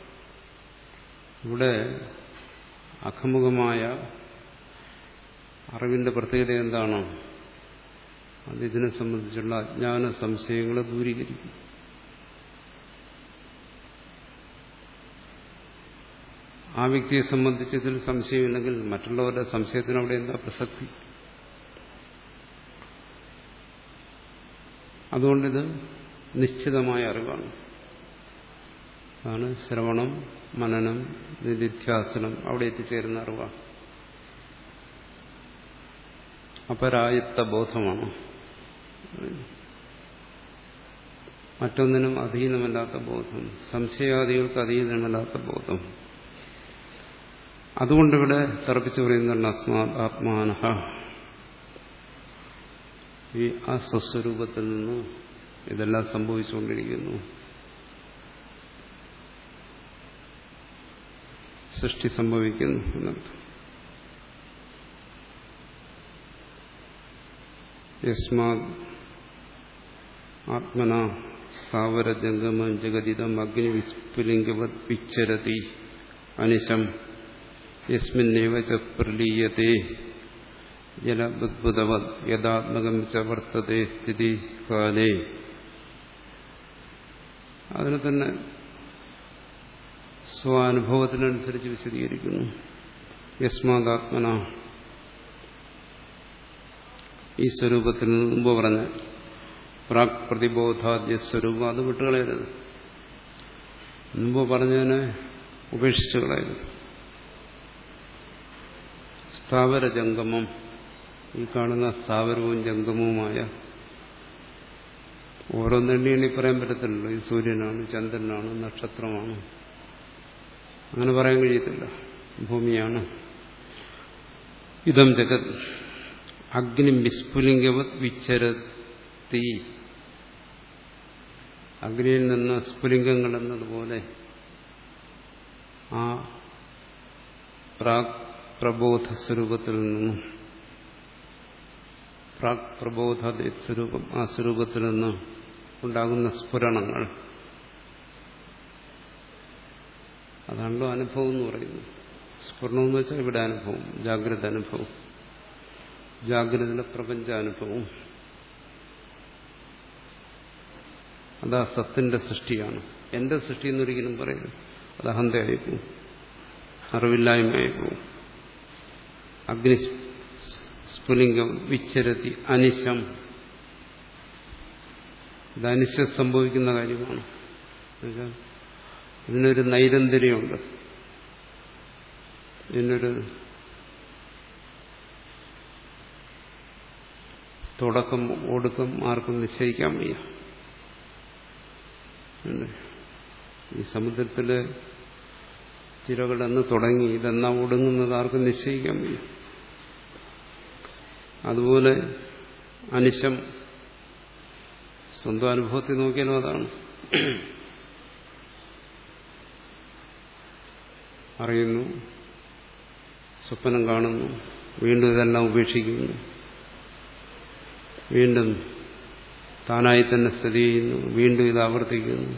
ഇവിടെ അഖമുഖമായ അറിവിന്റെ പ്രത്യേകത എന്താണ്? അത് ഇതിനെ സംബന്ധിച്ചുള്ള അജ്ഞാന സംശയങ്ങളെ ദൂരീകരിക്കും. ആ വ്യക്തിയെ സംബന്ധിച്ച് ഇതിൽ സംശയമില്ലെങ്കിൽ മറ്റുള്ളവരുടെ സംശയത്തിന് അവിടെ എന്താ പ്രസക്തി? അതുകൊണ്ടിത് നിശ്ചിതമായ അറിവാണ്. അതാണ് ശ്രവണം, മനനം, നിധിധ്യാസനം, അവിടെ എത്തിച്ചേരുന്ന അറിവാണ്. അപരായത്ത ബോധമാണ്. മറ്റൊന്നിനും അധീനമല്ലാത്ത ബോധം, സംശയാദികൾക്ക് അധീനമല്ലാത്ത ബോധം. അതുകൊണ്ടിവിടെ തർപ്പിച്ചു പറയുന്നതാണ് അസ്മാത് ആത്മാനഃ, ഈ ആ സ്വസ്വരൂപത്തിൽ നിന്ന് ഇതെല്ലാം സംഭവിച്ചുകൊണ്ടിരിക്കുന്നു. സൃഷ്ടി സംഭവിക്കുന്നു എന്നർത്ഥം. യസ്മാത് ആത്മന സ്ഥാവര ജംഗമം ജഗതിദം അഗ്നി വിസ്ഫുലിംഗവത് വിച്ചരതി അനിശം യസ്മിന്നേവ ച പ്രലീയതേ ജലബുദ്ബുദവത് യഥാത്മകം ച വർത്തതേ സ്ഥിതി കാലേ. അതിനെ തന്നെ സ്വാനുഭവത്തിനനുസരിച്ച് വിശദീകരിക്കുന്നു. യസ്മാദാത്മന, ഈ സ്വരൂപത്തിൽ മുമ്പ് പറഞ്ഞ പ്രാക് പ്രതിബോധാദ്യ സ്വരൂപം, അത് വിട്ടുകളയരുത്. മുമ്പ് പറഞ്ഞതിനെ ഉപേക്ഷിച്ചു കളയരുത്. സ്ഥാവര ജംഗമം, ഈ കാണുന്ന സ്ഥാവരവും ജംഗമവുമായ ഓരോന്നെണ്ണി എണ്ണി പറയാൻ പറ്റത്തില്ലല്ലോ. ഇത് സൂര്യനാണ്, ചന്ദ്രനാണ്, നക്ഷത്രമാണ്, അങ്ങനെ പറയാൻ കഴിയത്തില്ല. ഭൂമിയാണ്. ഇതം ജഗത് അഗ്നി വിസ്ഫുലിംഗവത് വിച്ചരത്തി, അഗ്നിയിൽ നിന്ന് സ്ഫുലിംഗങ്ങൾ എന്നതുപോലെ ആ പ്രാക് പ്രബോധ സ്വരൂപത്തിൽ നിന്നും, പ്രാക് പ്രബോധ സ്വരൂപം, ആ സ്വരൂപത്തിൽ നിന്ന് ഉണ്ടാകുന്ന സ്ഫുരണങ്ങൾ, അതാണല്ലോ അനുഭവം എന്ന് പറയുന്നത്. സ്ഫുരണം എന്ന് വെച്ചാൽ ഇവിടെ അനുഭവം, ജാഗ്രത അനുഭവം, ജാഗ്രതയിലെ പ്രപഞ്ചാനുഭവം. അതാ സത്തിന്റെ സൃഷ്ടിയാണ്. എന്റെ സൃഷ്ടി എന്നൊരിക്കലും പറയരുത്, അത് അഹന്തയായിപ്പോവും, അറിവില്ലായ്മയായിപ്പോവും. അഗ്നി സ്ഫുലിംഗം വിച്ചരത്തി അനിശം, ഇത് അനിശം സംഭവിക്കുന്ന കാര്യമാണ്. ഇതിനൊരു നൈരന്തര്യമുണ്ട്, ഇതിനൊരു തുടക്കം ഒടുക്കം ആർക്കും നിശ്ചയിക്കാൻ വയ്യ. ഈ സമുദ്രത്തിലെ തിരകളെന്ന് തുടങ്ങി ഇതെന്നാ ഒടുങ്ങുന്നത് ആർക്കും നിശ്ചയിക്കാൻ വയ്യ. അതുപോലെ അനിശം സ്വന്തം അനുഭവത്തിൽ നോക്കിയാലും അതാണ്. അറിയുന്നു, സ്വപ്നം കാണുന്നു, വീണ്ടും ഇതെല്ലാം ഉപേക്ഷിക്കുന്നു, വീണ്ടും താനായി തന്നെ സ്ഥിതി ചെയ്യുന്നു, വീണ്ടും ഇത് ആവർത്തിക്കുന്നു.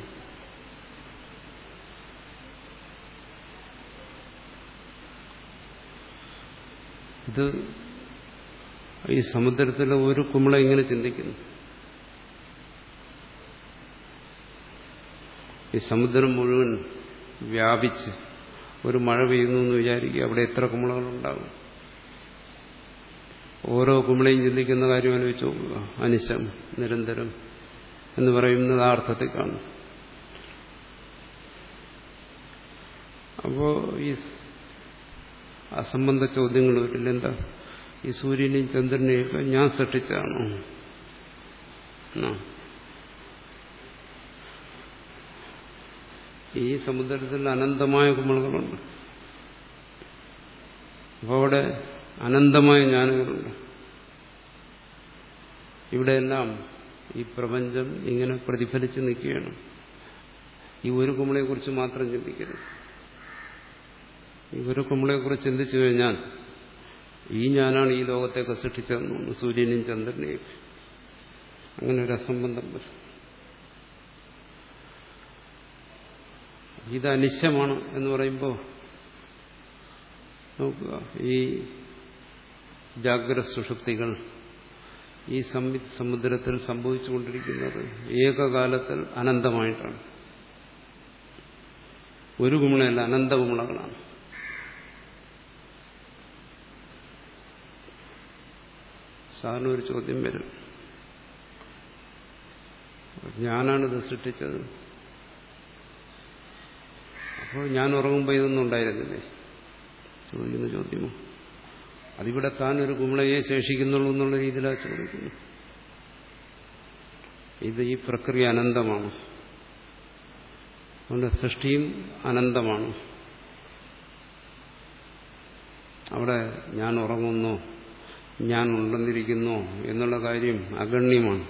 ഇത് ഈ സമുദ്രത്തിലെ ഒരു കുമിള ഇങ്ങനെ ചിന്തിക്കുന്നു. ഈ സമുദ്രം മുഴുവൻ വ്യാപിച്ച് ഒരു മഴ പെയ്യുന്നു എന്ന് വിചാരിക്കുക, അവിടെ എത്ര കുമിളകളുണ്ടാകും? ഓരോ കുമിളയും ചിന്തിക്കുന്ന കാര്യം ആലോചിച്ച് നോക്കുക. അനിശം, നിരന്തരം എന്ന് പറയുന്നത് ആ അർത്ഥത്തിൽ കാണും. അപ്പോ ഈ അസംബന്ധ ചോദ്യങ്ങൾ വരില്ല. എന്താ ഈ സൂര്യനെയും ചന്ദ്രനെയൊക്കെ ഞാൻ സൃഷ്ടിച്ചതാണോ? ഈ സമുദ്രത്തിൽ അനന്തമായ കുമിളകളുണ്ട്. അപ്പോൾ അവിടെ അനന്തമായ ജ്ഞാനങ്ങളുണ്ട്. ഇവിടെയെല്ലാം ഈ പ്രപഞ്ചം ഇങ്ങനെ പ്രതിഫലിച്ച് നിൽക്കുകയാണ്. ഈ ഒരു കുമിളയെക്കുറിച്ച് മാത്രം ചിന്തിക്കരുത്. ഈ ഒരു കുമിളയെക്കുറിച്ച് ചിന്തിച്ചു കഴിഞ്ഞാൽ ഈ ഞാനാണ് ഈ ലോകത്തെയൊക്കെ സൃഷ്ടിച്ചതെന്ന് തോന്നുന്നു, സൂര്യനെയും ചന്ദ്രനെയും. അങ്ങനെ ഒരു അസംബന്ധം വരും. ഇത് അനിശ്ചയമാണ് എന്ന് പറയുമ്പോൾ നോക്കുക, ഈ ജാഗ്രത സുഷുപ്തികൾ ഈ സമുദ്രത്തിൽ സംഭവിച്ചുകൊണ്ടിരിക്കുന്നത് ഏകകാലത്തിൽ അനന്തമായിട്ടാണ്. ഒരു കുമിളയല്ല, അനന്ത കുമിളകളാണ്. സാധാരണ ഒരു ചോദ്യം വരും, ഞാനാണിത് സൃഷ്ടിച്ചത്, അപ്പോൾ ഞാൻ ഉറങ്ങുമ്പോൾ ഇതൊന്നും ഉണ്ടായിരുന്നില്ലേ? ചോദിക്കുന്ന ചോദ്യമോ? അതിവിടെ താൻ ഒരു കുമിളയെ ശേഷിക്കുന്നുള്ളൂ എന്നുള്ള രീതിയിലാണ് ചോദിക്കുന്നത്. ഇത് ഈ പ്രക്രിയ അനന്തമാണ്. അതുകൊണ്ട് സൃഷ്ടിയും അനന്തമാണ്. അവിടെ ഞാൻ ഉറങ്ങുന്നോ, ഞാൻ ഉണ്ടെന്നിരിക്കുന്നോ എന്നുള്ള കാര്യം അഗണ്യമാണ്.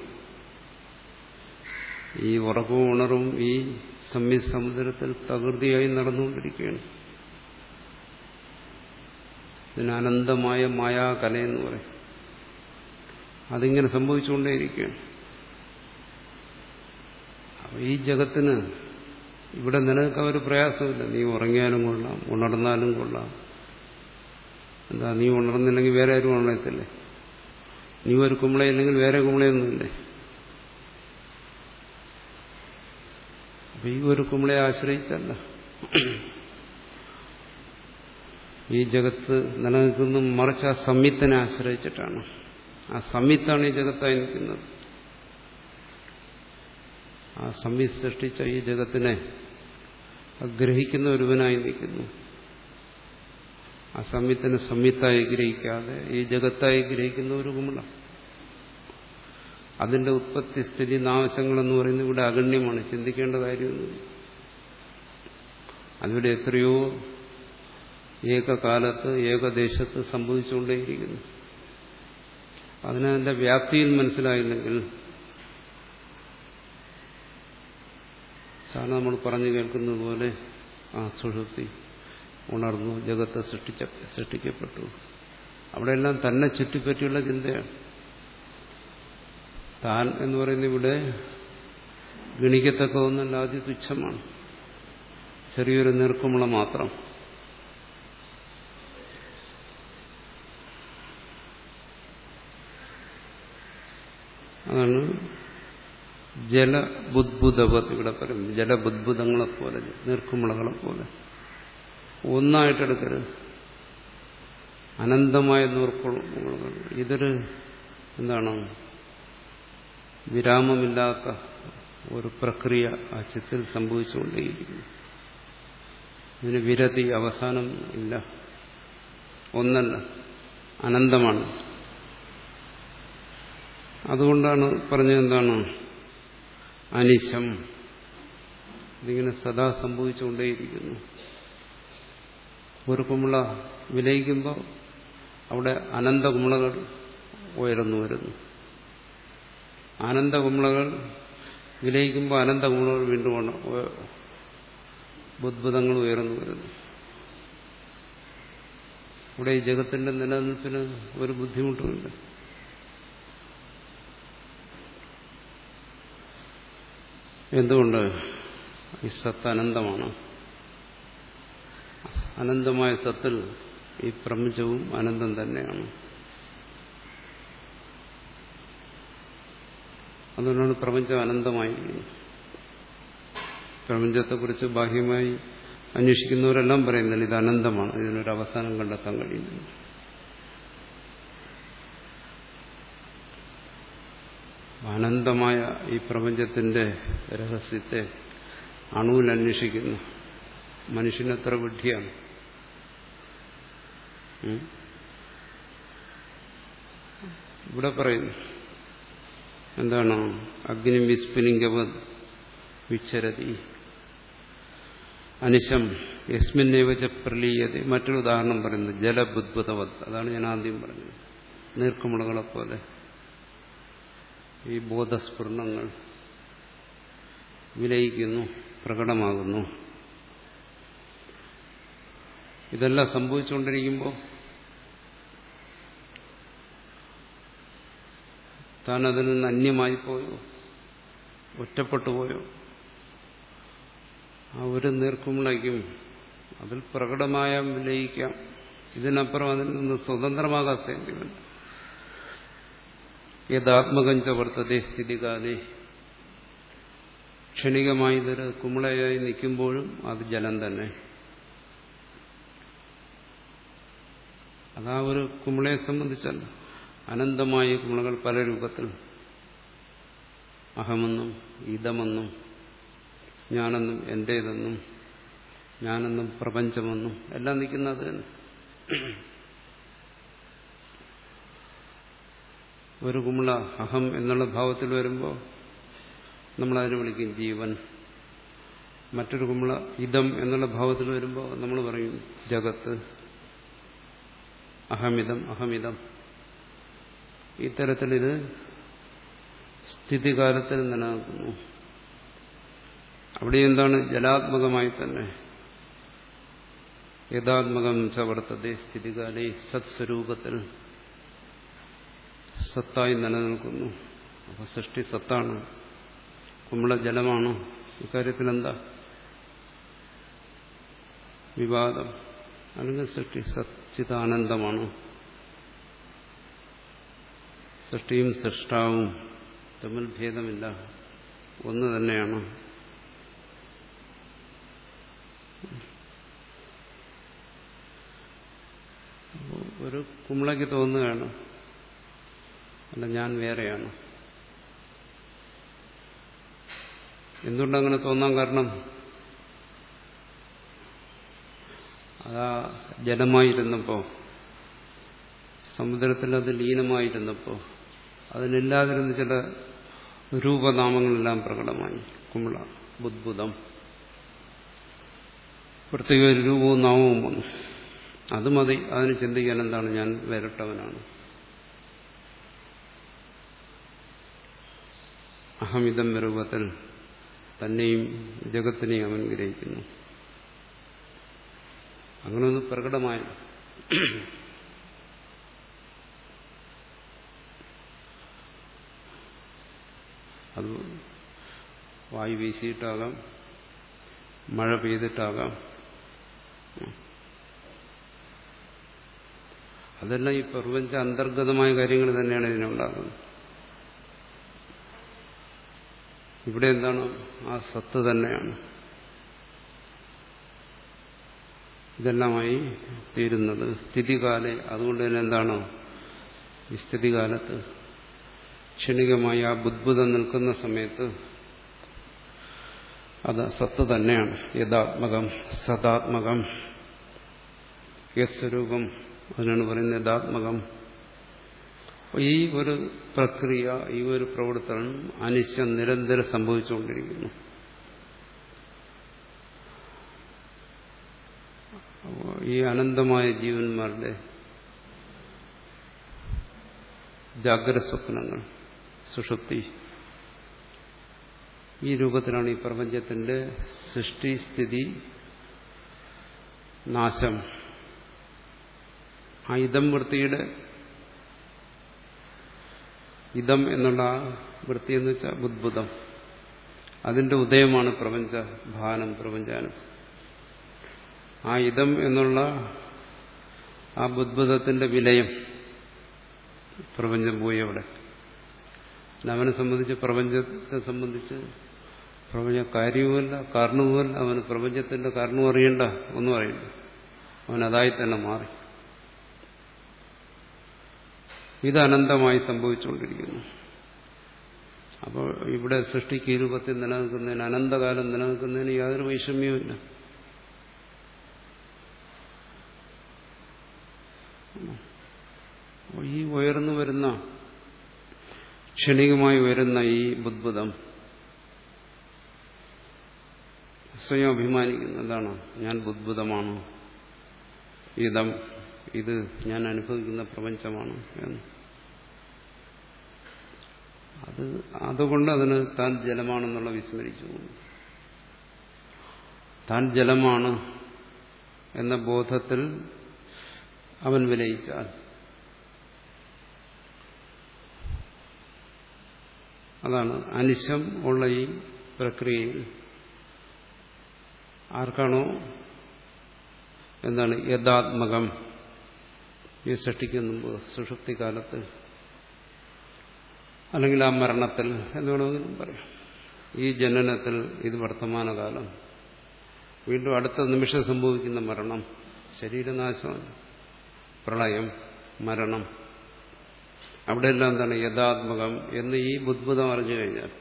ഈ ഉറക്കവും ഉണർവും ഈ സംയുക്ത സമുദ്രത്തിൽ പ്രകൃതിയായി നടന്നുകൊണ്ടിരിക്കുകയാണ്. ഇതിന് അനന്തമായ മായാകലയെന്ന് പറയും. അതിങ്ങനെ സംഭവിച്ചുകൊണ്ടേയിരിക്കുകയാണ്. അപ്പോൾ ഈ ജഗത്തിന് ഇവിടെ നിലനിൽക്കാൻ ഒരു പ്രയാസമില്ല. നീ ഉറങ്ങിയാലും കൊള്ളാം, ഉണർന്നാലും കൊള്ളാം. എന്താ, നീ ഉണർന്നില്ലെങ്കിൽ വേറെ ആരും ഉണർത്തത്തില്ലേ? നീ ഒരു കുമിളയില്ലെങ്കിൽ വേറെ കുമിളയൊന്നുമില്ലേ? അപ്പൊ ഈ ഒരു കുമിളയെ ആശ്രയിച്ചല്ല ഈ ജഗത്ത് നിലനിൽക്കുന്ന, മറിച്ച് ആ സംയുക്തനെ ആശ്രയിച്ചിട്ടാണ്. ആ സംയുക്താണ് ഈ ജഗത്തായി നിൽക്കുന്നത്. ആ സംയുക്ത സൃഷ്ടിച്ച ഈ ജഗത്തിനെ ഗ്രഹിക്കുന്ന ഒരുവനായി നിൽക്കുന്നു. ആ സംയുക്തനെ സംയുക്തായി ഗ്രഹിക്കാതെ ഈ ജഗത്തായി ഗ്രഹിക്കുന്ന ഒരു കുമിള. അതിന്റെ ഉത്പത്തി സ്ഥിതി നാശങ്ങളെന്ന് പറയുന്നത് ഇവിടെ അഗണ്യമാണ്, ചിന്തിക്കേണ്ട കാര്യമൊന്നുമില്ല. അതിവിടെ എത്രയോ ഏകകാലത്ത് ഏകദേശത്ത് സംഭവിച്ചുകൊണ്ടേയിരിക്കുന്നു. അതിനതിന്റെ വ്യാപ്തിയിൽ മനസ്സിലായില്ലെങ്കിൽ സാധാരണ നമ്മൾ പറഞ്ഞു കേൾക്കുന്നത് പോലെ ആ സുഷുപ്തി ഉണർന്നു, ജഗത്ത് സൃഷ്ടിച്ച സൃഷ്ടിക്കപ്പെട്ടു. അവിടെയെല്ലാം തന്നെ ചുറ്റിപ്പറ്റിയുള്ള ചിന്തയാണ്. താൻ എന്ന് പറയുന്നത് ഇവിടെ ഗണിക്കത്തക്ക ഒന്നല്ല, അതിതുച്ഛമാണ്. ചെറിയൊരു നീർക്കുമുള മാത്രം. അതാണ് ജലബുദ്ബുദവത് ഇവിടെ പറയുന്നത്. ജലബുദ്ബുദങ്ങളെപ്പോലെ, നീർക്കുമുളകളെപ്പോലെ ഒന്നായിട്ടെടുക്കരുത്. അനന്തമായ നീർക്കുമുളകൾ. ഇതൊരു എന്താണ്, വിരാമമില്ലാത്ത ഒരു പ്രക്രിയ ആ ചിത്തിൽ സംഭവിച്ചുകൊണ്ടേയിരിക്കുന്നു. ഇതിന് വിരതി, അവസാനം ഇല്ല. ഒന്നല്ല, അനന്തമാണ്. അതുകൊണ്ടാണ് പറഞ്ഞത് എന്താണ്, അനിശം. ഇതിങ്ങനെ സദാ സംഭവിച്ചുകൊണ്ടേയിരിക്കുന്നു. ഒരു കുമിള വിലയിക്കുമ്പോൾ അവിടെ അനന്ത കുമിളകൾ ഉയർന്നു വരുന്നു. അനന്ത കുമിളകൾ വിലയിക്കുമ്പോൾ അനന്ത കുമിളകൾ വീണ്ടും ബുദ്ബുദങ്ങൾ ഉയർന്നു വരുന്നു. ഇവിടെ ഈ ജഗത്തിന്റെ നിലനിൽപ്പിന് ഒരു ബുദ്ധിമുട്ടുമില്ല. എന്തുകൊണ്ട്? ഈ സത്ത് അനന്തമാണ്. അനന്തമായ സത്തിൽ ഈ പ്രപഞ്ചവും അനന്തം തന്നെയാണ്. അതുകൊണ്ടാണ് പ്രപഞ്ചം അനന്തമായിരിക്കുന്നത്. പ്രപഞ്ചത്തെക്കുറിച്ച് ബാഹ്യമായി അന്വേഷിക്കുന്നവരെല്ലാം പറയുന്നില്ല ഇത് അനന്തമാണ്, ഇതിനൊരു അവസാനം കണ്ടെത്താൻ കഴിയുന്നില്ല. അനന്തമായ ഈ പ്രപഞ്ചത്തിന്റെ രഹസ്യത്തെ അണുവിൽ അന്വേഷിക്കുന്നു. മനുഷ്യനെത്ര വിഡ്ഢിയാണ്. ഇവിടെ പറയുന്നു എന്താണ്? അഗ്നി വിസ്ഫുലിംഗവത് വിച്ചരതി അനിശം യസ്മിന്നേവച പ്രലീയത. മറ്റൊരു ഉദാഹരണം പറയുന്നത് ജലബുദ്ബുതവത്. അതാണ് ഞാൻ ആദ്യം പറഞ്ഞത്. നീർക്കുമിളകളെപ്പോലെ ഈ ബോധസ്ഫുരണങ്ങൾ വിലയിക്കുന്നു, പ്രകടമാകുന്നു. ഇതെല്ലാം സംഭവിച്ചുകൊണ്ടിരിക്കുമ്പോൾ താൻ അതിൽ നിന്ന് അന്യമായി പോയോ, ഒറ്റപ്പെട്ടു പോയോ? ആ ഒരു നീർക്കുമിളയ്ക്കും അതിൽ പ്രകടമായ വിലയിക്കാം. ഇതിനപ്പുറം അതിൽ നിന്ന് സ്വതന്ത്രമാകാൻ സാധ്യമല്ല. യഥാത്മകഞ്ച വർത്തതേ സ്ഥിതികാലേ. ക്ഷണികമായി ഇതൊരു കുമിളയായി നിൽക്കുമ്പോഴും അത് ജലം തന്നെ. അതാ ഒരു കുമിളയെ സംബന്ധിച്ചല്ല. അനന്തമായ കുമിളകൾ പല രൂപത്തിൽ, അഹമെന്നും ഇതമെന്നും ഞാനെന്നും എന്റേതെന്നും ഞാനെന്നും പ്രപഞ്ചമെന്നും എല്ലാം നിൽക്കുന്നത് തന്നെ. ഒരു കുമിള അഹം എന്നുള്ള ഭാവത്തിൽ വരുമ്പോൾ നമ്മളതിനെ വിളിക്കും ജീവൻ. മറ്റൊരു കുമിള ഇതം എന്നുള്ള ഭാവത്തിൽ വരുമ്പോൾ നമ്മൾ പറയും ജഗത്ത്, അഹമിതം അഹമിതം. ഇത്തരത്തിലിത് സ്ഥിതികാലത്തിൽ നിലനിൽക്കുന്നു. അവിടെ എന്താണ്? ജലാത്മകമായി തന്നെ. യഥാത്മകം ചവർത്തതേ സ്ഥിതികാലേ. സത്സ്വരൂപത്തിൽ സത്തായി നിലനിൽക്കുന്നു. അപ്പൊ സൃഷ്ടി സത്താണ്, കുമിള ജലമാണ്. ഇക്കാര്യത്തിൽ എന്താ വിവാദം? അല്ലെങ്കിൽ സൃഷ്ടി സച്ചിദാനന്ദമാണ്. സൃഷ്ടിയും സൃഷ്ടാവും തമ്മിൽ ഭേദമില്ല, ഒന്ന് തന്നെയാണ്. ഒരു കുമിളയ്ക്ക് തോന്നുകയാണ് അല്ല ഞാൻ വേറെയാണ്. എന്തുകൊണ്ടങ്ങനെ തോന്നാൻ കാരണം? അതാ ജലമായിരുന്നപ്പോ, സമുദ്രത്തിൽ അത് ലീനമായിരുന്നപ്പോ അതിനില്ലാതിരുന്ന ചില രൂപനാമങ്ങളെല്ലാം പ്രകടമായി. കുമിള, ബുദ്ബുദം, പ്രത്യേക ഒരു രൂപവും നാമവും വന്നു. അത് മതി അതിന് ചിന്തിക്കാൻ. എന്താണ്? ഞാൻ വേറിട്ടവനാണ്. അഹമിതം രൂപത്തിൽ തന്നെയും ജഗത്തിനെയും അവൻ ഗ്രഹിക്കുന്നു. അങ്ങനെ ഒന്ന് പ്രകടമായി. അത് വായു വീശിയിട്ടാകാം, മഴ പെയ്തിട്ടാകാം. അതെല്ലാം ഈ പ്രപഞ്ച അന്തർഗതമായ കാര്യങ്ങൾ തന്നെയാണ് ഇതിനുണ്ടാകുന്നത്. ഇവിടെ എന്താണ്? ആ സത്ത് തന്നെയാണ് ഇതെല്ലാമായി തീരുന്നത്. സ്ഥിതികാലേ. അതുകൊണ്ട് തന്നെ എന്താണ്? ഈ സ്ഥിതികാലത്ത് ക്ഷണികമായി ആ ബുദ്ബുദം നിൽക്കുന്ന സമയത്ത് അത് സത്ത് തന്നെയാണ്. യഥാത്മകം സദാത്മകം. യസ്വരൂപം, അതിനാണ് പറയുന്നത് യഥാത്മകം. ഈ ഒരു പ്രക്രിയ, ഈ ഒരു പ്രവർത്തനം അനിശ്ചയം നിരന്തരം സംഭവിച്ചുകൊണ്ടിരിക്കുന്നു. ഈ അനന്തമായ ജീവന്മാരുടെ ജാഗ്രത സ്വപ്നങ്ങൾ, സുഷുപ്തി, ഈ രൂപത്തിലാണ് ഈ പ്രപഞ്ചത്തിന്റെ സൃഷ്ടി, സ്ഥിതി, നാശം. ആ ഇതം വൃത്തിയുടെ, ഇതം എന്നുള്ള ആ വൃത്തി എന്ന് വെച്ചാൽ ബുദ്ബുദം, അതിന്റെ ഉദയമാണ് പ്രപഞ്ച ഭാനം, പ്രപഞ്ചാനം. ആ ഇതം എന്നുള്ള ആ ബുദ്ബുദത്തിന്റെ വിലയം പ്രപഞ്ചം പോയി അവിടെ. അവനെ സംബന്ധിച്ച്, പ്രപഞ്ചത്തെ സംബന്ധിച്ച് പ്രപഞ്ച കാര്യവുമല്ല കാരണവുമല്ല. അവന് പ്രപഞ്ചത്തിന്റെ കാരണവും അറിയണ്ട, ഒന്നും അറിയണ്ട. അവൻ അതായി തന്നെ മാറി. ഇത് അനന്തമായി സംഭവിച്ചുകൊണ്ടിരിക്കുന്നു. അപ്പോൾ ഇവിടെ സൃഷ്ടിക്ക് ഈ രൂപത്തിൽ നിലനിൽക്കുന്നതിന്, അനന്തകാലം നിലനിൽക്കുന്നതിന് യാതൊരു വൈഷമ്യവുമില്ല. ക്ഷണികമായി വരുന്ന ഈ ബുദ്ബുദം സ്വയം അഭിമാനിക്കുന്നു. എന്താണ്? ഞാൻ ബുദ്ബുദമാണ്, ഇതം ഇത് ഞാൻ അനുഭവിക്കുന്ന പ്രപഞ്ചമാണ് എന്ന്. അത് അതുകൊണ്ട് അതിന് താൻ ജലമാണെന്നുള്ള വിസ്മരിച്ചു പോകുന്നു. താൻ ജലമാണ് എന്ന ബോധത്തിൽ അവൻ വിലയിച്ചാൽ അതാണ് അനിശം ഉള്ള ഈ പ്രക്രിയയിൽ ആർക്കാണോ എന്താണ് യഥാത്മകം ഈ സൃഷ്ടിക്കുന്ന മുമ്പ് സുഷുപ്തി കാലത്ത് അല്ലെങ്കിൽ ആ മരണത്തിൽ എന്ന് വേണമെങ്കിലും പറയാം, ഈ ജനനത്തിൽ ഇത് വർത്തമാനകാലം, വീണ്ടും അടുത്ത നിമിഷം സംഭവിക്കുന്ന മരണം, ശരീരനാശം, പ്രളയം, മരണം, അവിടെയെല്ലാം എന്താണ് യഥാത്മകം എന്ന് ഈ ബുദ്ബുദം അറിഞ്ഞു കഴിഞ്ഞാൽ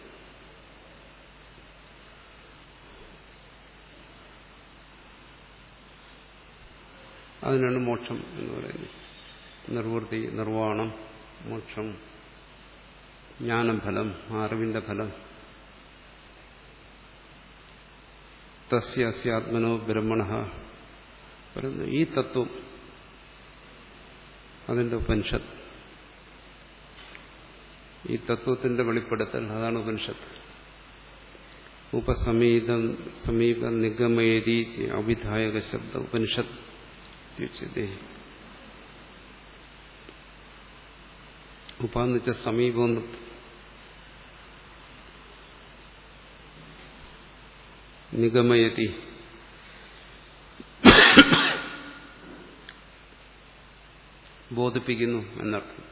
അതിനാണ് മോക്ഷം എന്ന് പറയുന്നത്. നിർവൃത്തി, നിർവ്വാണം, മോക്ഷം, ജ്ഞാനഫലം, അറിവിന്റെ ഫലം. തസ്യ അസ്യാത്മനോ ബ്രഹ്മണഃ പറയുന്നു. ഈ തത്വം അതിന്റെ ഉപനിഷത്ത്, ഈ തത്വത്തിന്റെ വെളിപ്പെടുത്തൽ, അതാണ് ഉപനിഷത്ത്. ഉപസമീതം സമീപ നിഗമയതി അവിധായക ശബ്ദ ഉപനിഷത്ത് ഉച്യത്തെ. ഉപാന്ന് വെച്ച സമീപം, നിഗമയതി ബോധിപ്പിക്കുന്നു എന്നർത്ഥം.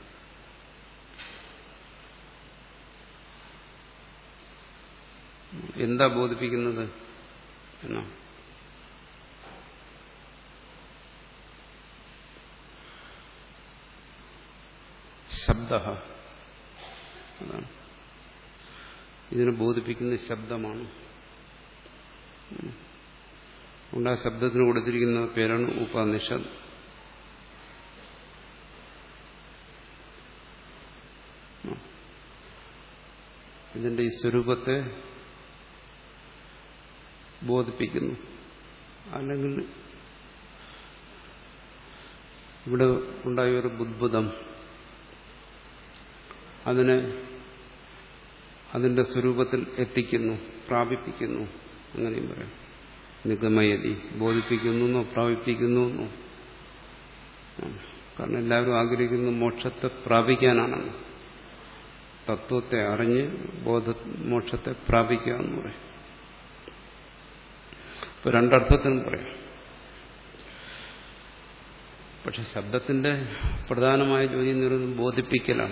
എന്താ ബോധിപ്പിക്കുന്നത് എന്നാ? ശബ്ദ, അതാണ് ഇതിനെ ബോധിപ്പിക്കുന്ന ശബ്ദമാണ്. അതുകൊണ്ട് ആ ശബ്ദത്തിന് കൊടുത്തിരിക്കുന്ന പേരാണ് ഉപനിഷത്ത്. ഇതിന്റെ ഈ സ്വരൂപത്തെ ബോധിപ്പിക്കുന്നു. അല്ലെങ്കിൽ ഇവിടെ ഉണ്ടായ ഒരു ബുദ്ബുദം, അതിനെ അതിന്റെ സ്വരൂപത്തിൽ എത്തിക്കുന്നു, പ്രാപിപ്പിക്കുന്നു, അങ്ങനെയും പറയാം. നിഗമയതി, ബോധിപ്പിക്കുന്നു എന്നോ പ്രാപിപ്പിക്കുന്നു എന്നോ. കാരണം എല്ലാവരും ആഗ്രഹിക്കുന്ന മോക്ഷത്തെ പ്രാപിക്കാനാണ്. തത്വത്തെ അറിഞ്ഞ് ബോധ മോക്ഷത്തെ പ്രാപിക്കുക എന്ന് പറയും. ഇപ്പൊ രണ്ടർത്ഥത്തിനും പറയാം. പക്ഷെ ശബ്ദത്തിന്റെ പ്രധാനമായ ജോലി എന്ന് പറയുന്നത് ബോധിപ്പിക്കലാണ്.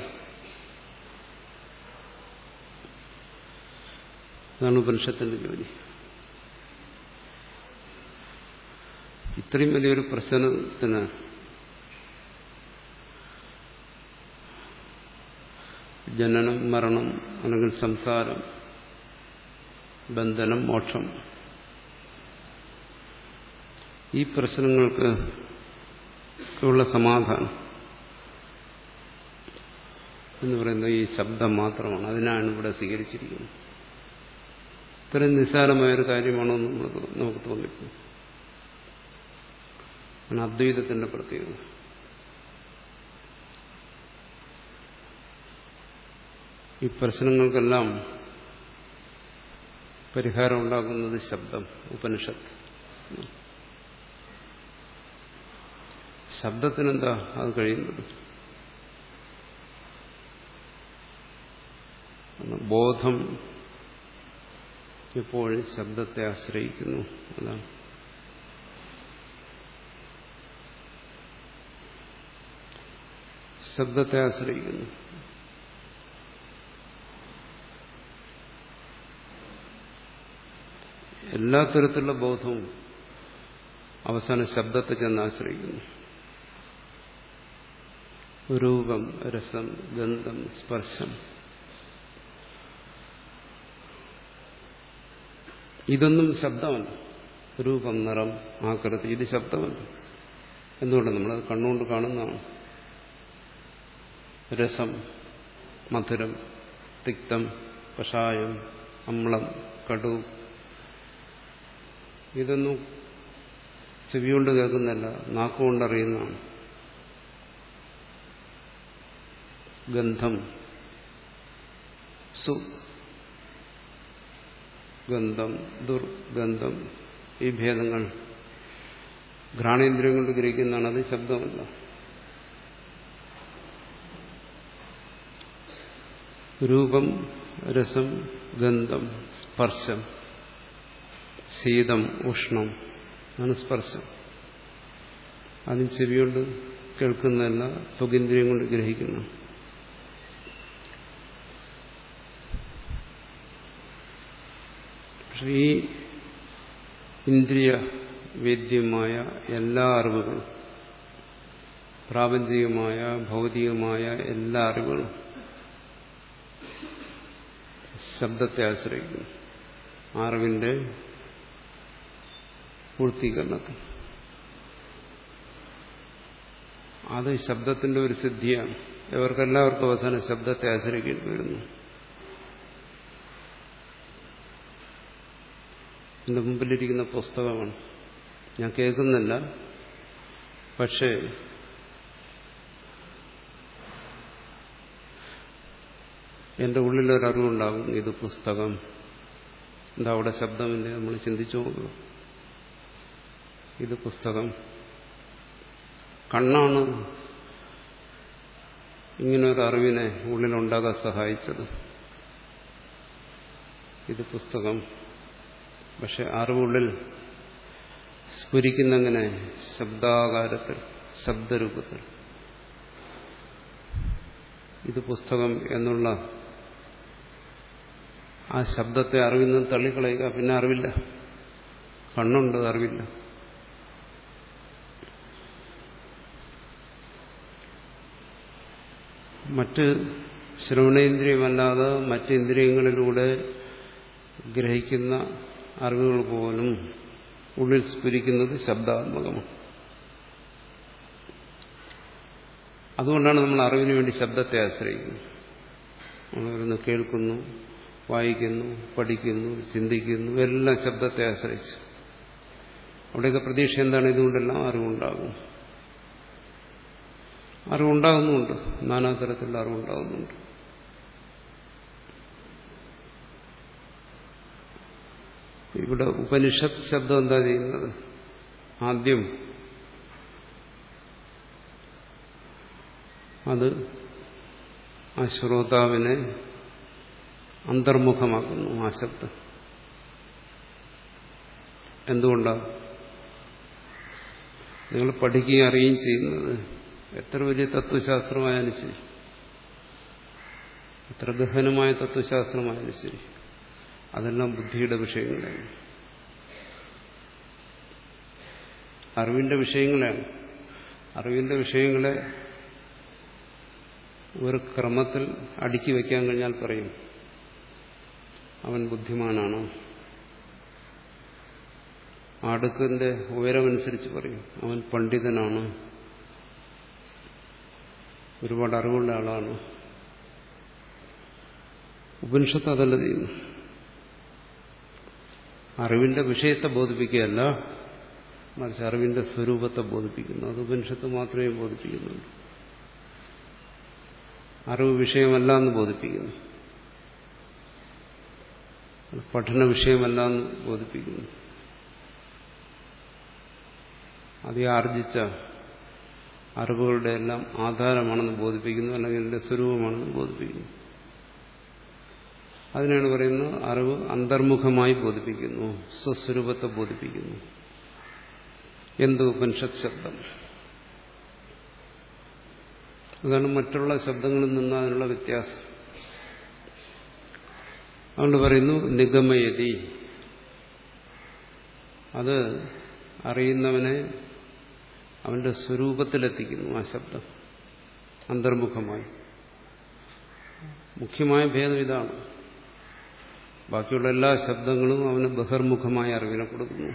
അതാണ് ഉപനിഷത്തിന്റെ ജോലി. ഇത്രയും വലിയൊരു പ്രശ്നത്തിന് ജനനം, മരണം, അല്ലെങ്കിൽ സംസാരം, ബന്ധനം, മോക്ഷം, ഈ പ്രശ്നങ്ങൾക്ക് ഉള്ള സമാധാനം എന്ന് പറയുന്നത് ഈ ശബ്ദം മാത്രമാണ്. അതിനാണ് ഇവിടെ സ്വീകരിച്ചിരിക്കുന്നത്. ഇത്രയും നിസ്സാരമായൊരു കാര്യമാണോ നമുക്ക് നമുക്ക് തോന്നിപ്പോ. ആണ് അദ്വൈതത്തിന്റെ പ്രത്യേകത. ഈ പ്രശ്നങ്ങൾക്കെല്ലാം പരിഹാരം ഉണ്ടാക്കുന്നത് ശബ്ദം, ഉപനിഷത്ത്. ശബ്ദത്തിനെന്താ അത് കഴിയുന്നത്? ബോധം എപ്പോഴും ശബ്ദത്തെ ആശ്രയിക്കുന്നു. അതാണ് ശബ്ദത്തെ ആശ്രയിക്കുന്നു. എല്ലാ തരത്തിലുള്ള ബോധവും അവസാനം ശബ്ദത്തെ ചെന്ന് ആശ്രയിക്കുന്നു. രൂപം, രസം, ഗന്ധം, സ്പർശം, ഇതൊന്നും ശബ്ദമല്ല. രൂപം, നിറം, ആകൃതി, ഇത് ശബ്ദമല്ല. എന്തുകൊണ്ട്? നമ്മളത് കണ്ണുകൊണ്ട് കാണുന്നതാണ്. രസം, മധുരം, തിക്തം, കഷായം, അമ്ളം, കടു, ഇതൊന്നും ചെവി കൊണ്ട് കേൾക്കുന്നതല്ല, നാക്കുകൊണ്ടറിയുന്നതാണ്. ഗന്ധം, സുഗന്ധം, ദുർഗന്ധം, ഈ ഭേദങ്ങൾ ഘ്രാണേന്ദ്രിയം കൊണ്ട് ഗ്രഹിക്കുന്നതാണ്. അത് ശബ്ദമല്ല. രൂപം, രസം, ഗന്ധം, സ്പർശം, ശീതം, ഉഷ്ണം, ആണ് സ്പർശം. അതും ചെവി കൊണ്ട് കേൾക്കുന്നതല്ല, ത്വഗിന്ദ്രിയം കൊണ്ട് ഗ്രഹിക്കുന്നു. പക്ഷെ ഈ ഇന്ദ്രിയ വേദ്യമായ എല്ലാ അറിവുകളും, പ്രാപഞ്ചികമായ ഭൗതികമായ എല്ലാ അറിവുകളും ശബ്ദത്തെ ആശ്രയിക്കുന്നു. അറിവിന്റെ പൂർത്തീകരണത്തിൽ അത് ശബ്ദത്തിന്റെ ഒരു സിദ്ധിയാണ്. ഇവർക്കെല്ലാവർക്കും അവസാനം ശബ്ദത്തെ ആശ്രയിക്കേണ്ടി വരുന്നു. എന്റെ മുമ്പിലിരിക്കുന്ന പുസ്തകമാണ്, ഞാൻ കേൾക്കുന്നില്ല, പക്ഷേ എന്റെ ഉള്ളിലൊരറിവുണ്ടാകും, ഇത് പുസ്തകം. എന്താ അവിടെ ശബ്ദമില്ലേ? നമ്മൾ ചിന്തിച്ചു നോക്കുക. ഇത് പുസ്തകം. കണ്ണാണ് ഇങ്ങനൊരു അറിവിനെ ഉള്ളിലുണ്ടാകാൻ സഹായിച്ചത്. ഇത് പുസ്തകം. പക്ഷെ അറിവുള്ളിൽ സ്ഫുരിക്കുന്നെങ്ങനെ? ശബ്ദാകാരത്തിൽ, ശബ്ദരൂപത്തിൽ. ഇത് പുസ്തകം എന്നുള്ള ആ ശബ്ദത്തെ അറിവിൽ നിന്ന് തള്ളിക്കളയുക, പിന്നെ അറിവില്ല. കണ്ണുണ്ട്, അറിവില്ല. മറ്റ് ശ്രവണേന്ദ്രിയമല്ലാതെ മറ്റ് ഇന്ദ്രിയങ്ങളിലൂടെ ഗ്രഹിക്കുന്ന അറിവുകൾ പോലും ഉള്ളിൽ സ്ഫുരിക്കുന്നത് ശബ്ദാത്മകമാണ്. അതുകൊണ്ടാണ് നമ്മൾ അറിവിന് വേണ്ടി ശബ്ദത്തെ ആശ്രയിക്കുന്നത്. നമ്മളൊന്ന് കേൾക്കുന്നു, വായിക്കുന്നു, പഠിക്കുന്നു, ചിന്തിക്കുന്നു, എല്ലാം ശബ്ദത്തെ ആശ്രയിച്ചു. അവിടെയൊക്കെ പ്രതീക്ഷ എന്താണ്? ഇതുകൊണ്ടെല്ലാം അറിവുണ്ടാകും. അറിവുണ്ടാകുന്നുണ്ട്, നാനാതരത്തിലുള്ള അറിവുണ്ടാകുന്നുണ്ട്. ഇവിടെ ഉപനിഷത്ത് ശബ്ദം എന്താ ചെയ്യുന്നത്? ആദ്യം അത് ആ ശ്രോതാവിനെ അന്തർമുഖമാക്കുന്നു. ആ ശബ്ദം എന്തുകൊണ്ടാണ്? നിങ്ങൾ പഠിക്കുകയും അറിയുകയും ചെയ്യുന്നത് എത്ര വലിയ തത്വശാസ്ത്രമായാലും ശരി, എത്ര ഗഹനമായ തത്വശാസ്ത്രമായാലും ശരി, അതെല്ലാം ബുദ്ധിയുടെ വിഷയങ്ങളാണ്, അറിവിന്റെ വിഷയങ്ങളാണ്. അറിവിന്റെ വിഷയങ്ങളെ ഒരു ക്രമത്തിൽ അടുക്കി വയ്ക്കാൻ കഴിഞ്ഞാൽ പറയും അവൻ ബുദ്ധിമാനാണ്. അടുക്കിന്റെ ഉയരമനുസരിച്ച് പറയും അവൻ പണ്ഡിതനാണ്, ഒരുപാട് അറിവുള്ള ആളാണ്. ഉപനിഷത്ത് അതല്ല ചെയ്യുന്നു. അറിവിന്റെ വിഷയത്തെ ബോധിപ്പിക്കുകയല്ല, മറിച്ച് അറിവിന്റെ സ്വരൂപത്തെ ബോധിപ്പിക്കുന്നു. അത് ഉപനിഷത്ത് മാത്രമേ ബോധിപ്പിക്കുന്നുള്ളൂ. അറിവ് വിഷയമല്ല എന്ന് ബോധിപ്പിക്കുന്നു, പഠന വിഷയമല്ല എന്ന് ബോധിപ്പിക്കുന്നു. അത് ആർജിച്ച അറിവുകളുടെ എല്ലാം ആധാരമാണെന്ന് ബോധിപ്പിക്കുന്നു, അല്ലെങ്കിൽ അതിന്റെ സ്വരൂപമാണെന്ന് ബോധിപ്പിക്കുന്നു. അതിനാണ് പറയുന്നത് അറിവ് അന്തർമുഖമായി ബോധിപ്പിക്കുന്നു, സ്വസ്വരൂപത്തെ ബോധിപ്പിക്കുന്നു. എന്ത് ഉപനിഷത്ത് ശബ്ദം? അതാണ് മറ്റുള്ള ശബ്ദങ്ങളിൽ നിന്ന് അതിനുള്ള വ്യത്യാസം. അതുകൊണ്ട് പറയുന്നു നിഗമയതി. അത് അറിയുന്നവനെ അവന്റെ സ്വരൂപത്തിലെത്തിക്കുന്നു. ആ ശബ്ദം അന്തർമുഖമായി. മുഖ്യമായ ഭേദം ഇതാണ്. ബാക്കിയുള്ള എല്ലാ ശബ്ദങ്ങളും അവന് ബഹിർമുഖമായ അറിവിനെ കൊടുക്കുന്നു.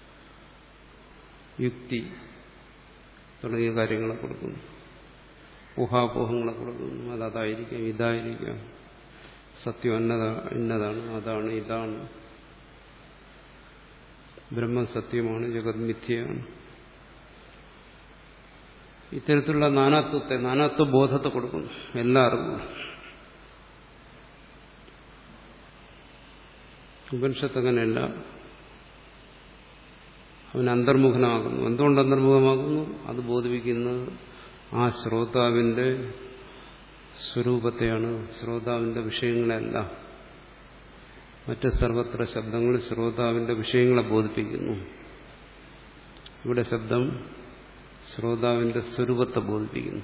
യുക്തി തുടങ്ങിയ കാര്യങ്ങളെ കൊടുക്കുന്നു. ഊഹാപോഹങ്ങളെ കൊടുക്കുന്നു. അത് അതായിരിക്കാം, ഇതായിരിക്കാം, സത്യം എന്നതാ ഇന്നതാണ്, അതാണ്, ഇതാണ്, ബ്രഹ്മം സത്യമാണ്, ജഗത് മിഥ്യയാണ്. ഇത്തരത്തിലുള്ള നാനാത്വത്തെ, നാനാത്വ ബോധത്തെ കൊടുക്കുന്നു എല്ലാ അറിവും. ഉപനിഷത്ത് അങ്ങനെയല്ല. അവൻ അന്തർമുഖനാകുന്നു. എന്തുകൊണ്ട് അന്തർമുഖമാകുന്നു? അത് ബോധിപ്പിക്കുന്നത് ആ ശ്രോതാവിന്റെ സ്വരൂപത്തെയാണ്, ശ്രോതാവിന്റെ വിഷയങ്ങളെയല്ല. മറ്റ് സർവത്ര ശബ്ദങ്ങൾ ശ്രോതാവിന്റെ വിഷയങ്ങളെ ബോധിപ്പിക്കുന്നു. ഇവിടെ ശബ്ദം ശ്രോതാവിന്റെ സ്വരൂപത്തെ ബോധിപ്പിക്കുന്നു.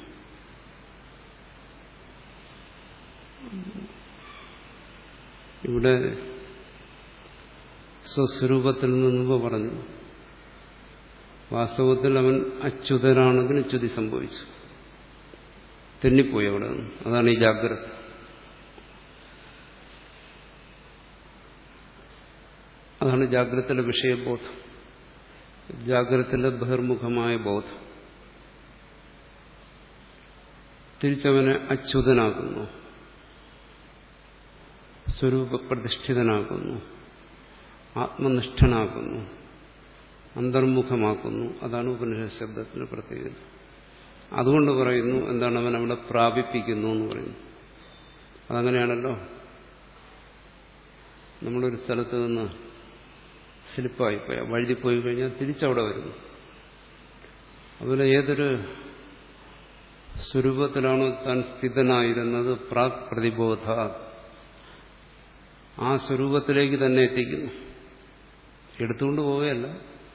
ഇവിടെ സ്വസ്വരൂപത്തിൽ നിന്ന് പറഞ്ഞു. വാസ്തവത്തിൽ അവൻ അച്യുതനാണെങ്കിൽ ച്യുതി സംഭവിച്ചു, തെന്നിപ്പോയി അവിടെ നിന്ന്. അതാണ് ഈ ജാഗ്രത. അതാണ് ജാഗ്രതയിലെ വിഷയബോധം, ജാഗ്രതയിലെ ബഹിർമുഖമായ ബോധം. തിരിച്ചവനെ അച്യുതനാക്കുന്നു, സ്വരൂപപ്രതിഷ്ഠിതനാക്കുന്നു, ആത്മനിഷ്ഠനാക്കുന്നു, അന്തർമുഖമാക്കുന്നു. അതാണ് ഉപനിഷത്ത് ശബ്ദത്തിന് പ്രത്യേകത. അതുകൊണ്ട് പറയുന്നു, എന്താണ്, അവൻ അവിടെ പ്രാപിപ്പിക്കുന്നു എന്ന് പറയുന്നു. അതങ്ങനെയാണല്ലോ. നമ്മളൊരു സ്ഥലത്ത് നിന്ന് സ്ലിപ്പായിപ്പോയി, വഴുതിപ്പോയി കഴിഞ്ഞാൽ തിരിച്ചവിടെ വരുന്നു. അതുപോലെ ഏതൊരു സ്വരൂപത്തിലാണോ താൻ സ്ഥിതനായിരുന്നത്, പ്രാക് പ്രതിബോധ, ആ സ്വരൂപത്തിലേക്ക് തന്നെ എത്തിക്കുന്നു. എടുത്തുകൊണ്ട് പോവുകയല്ല,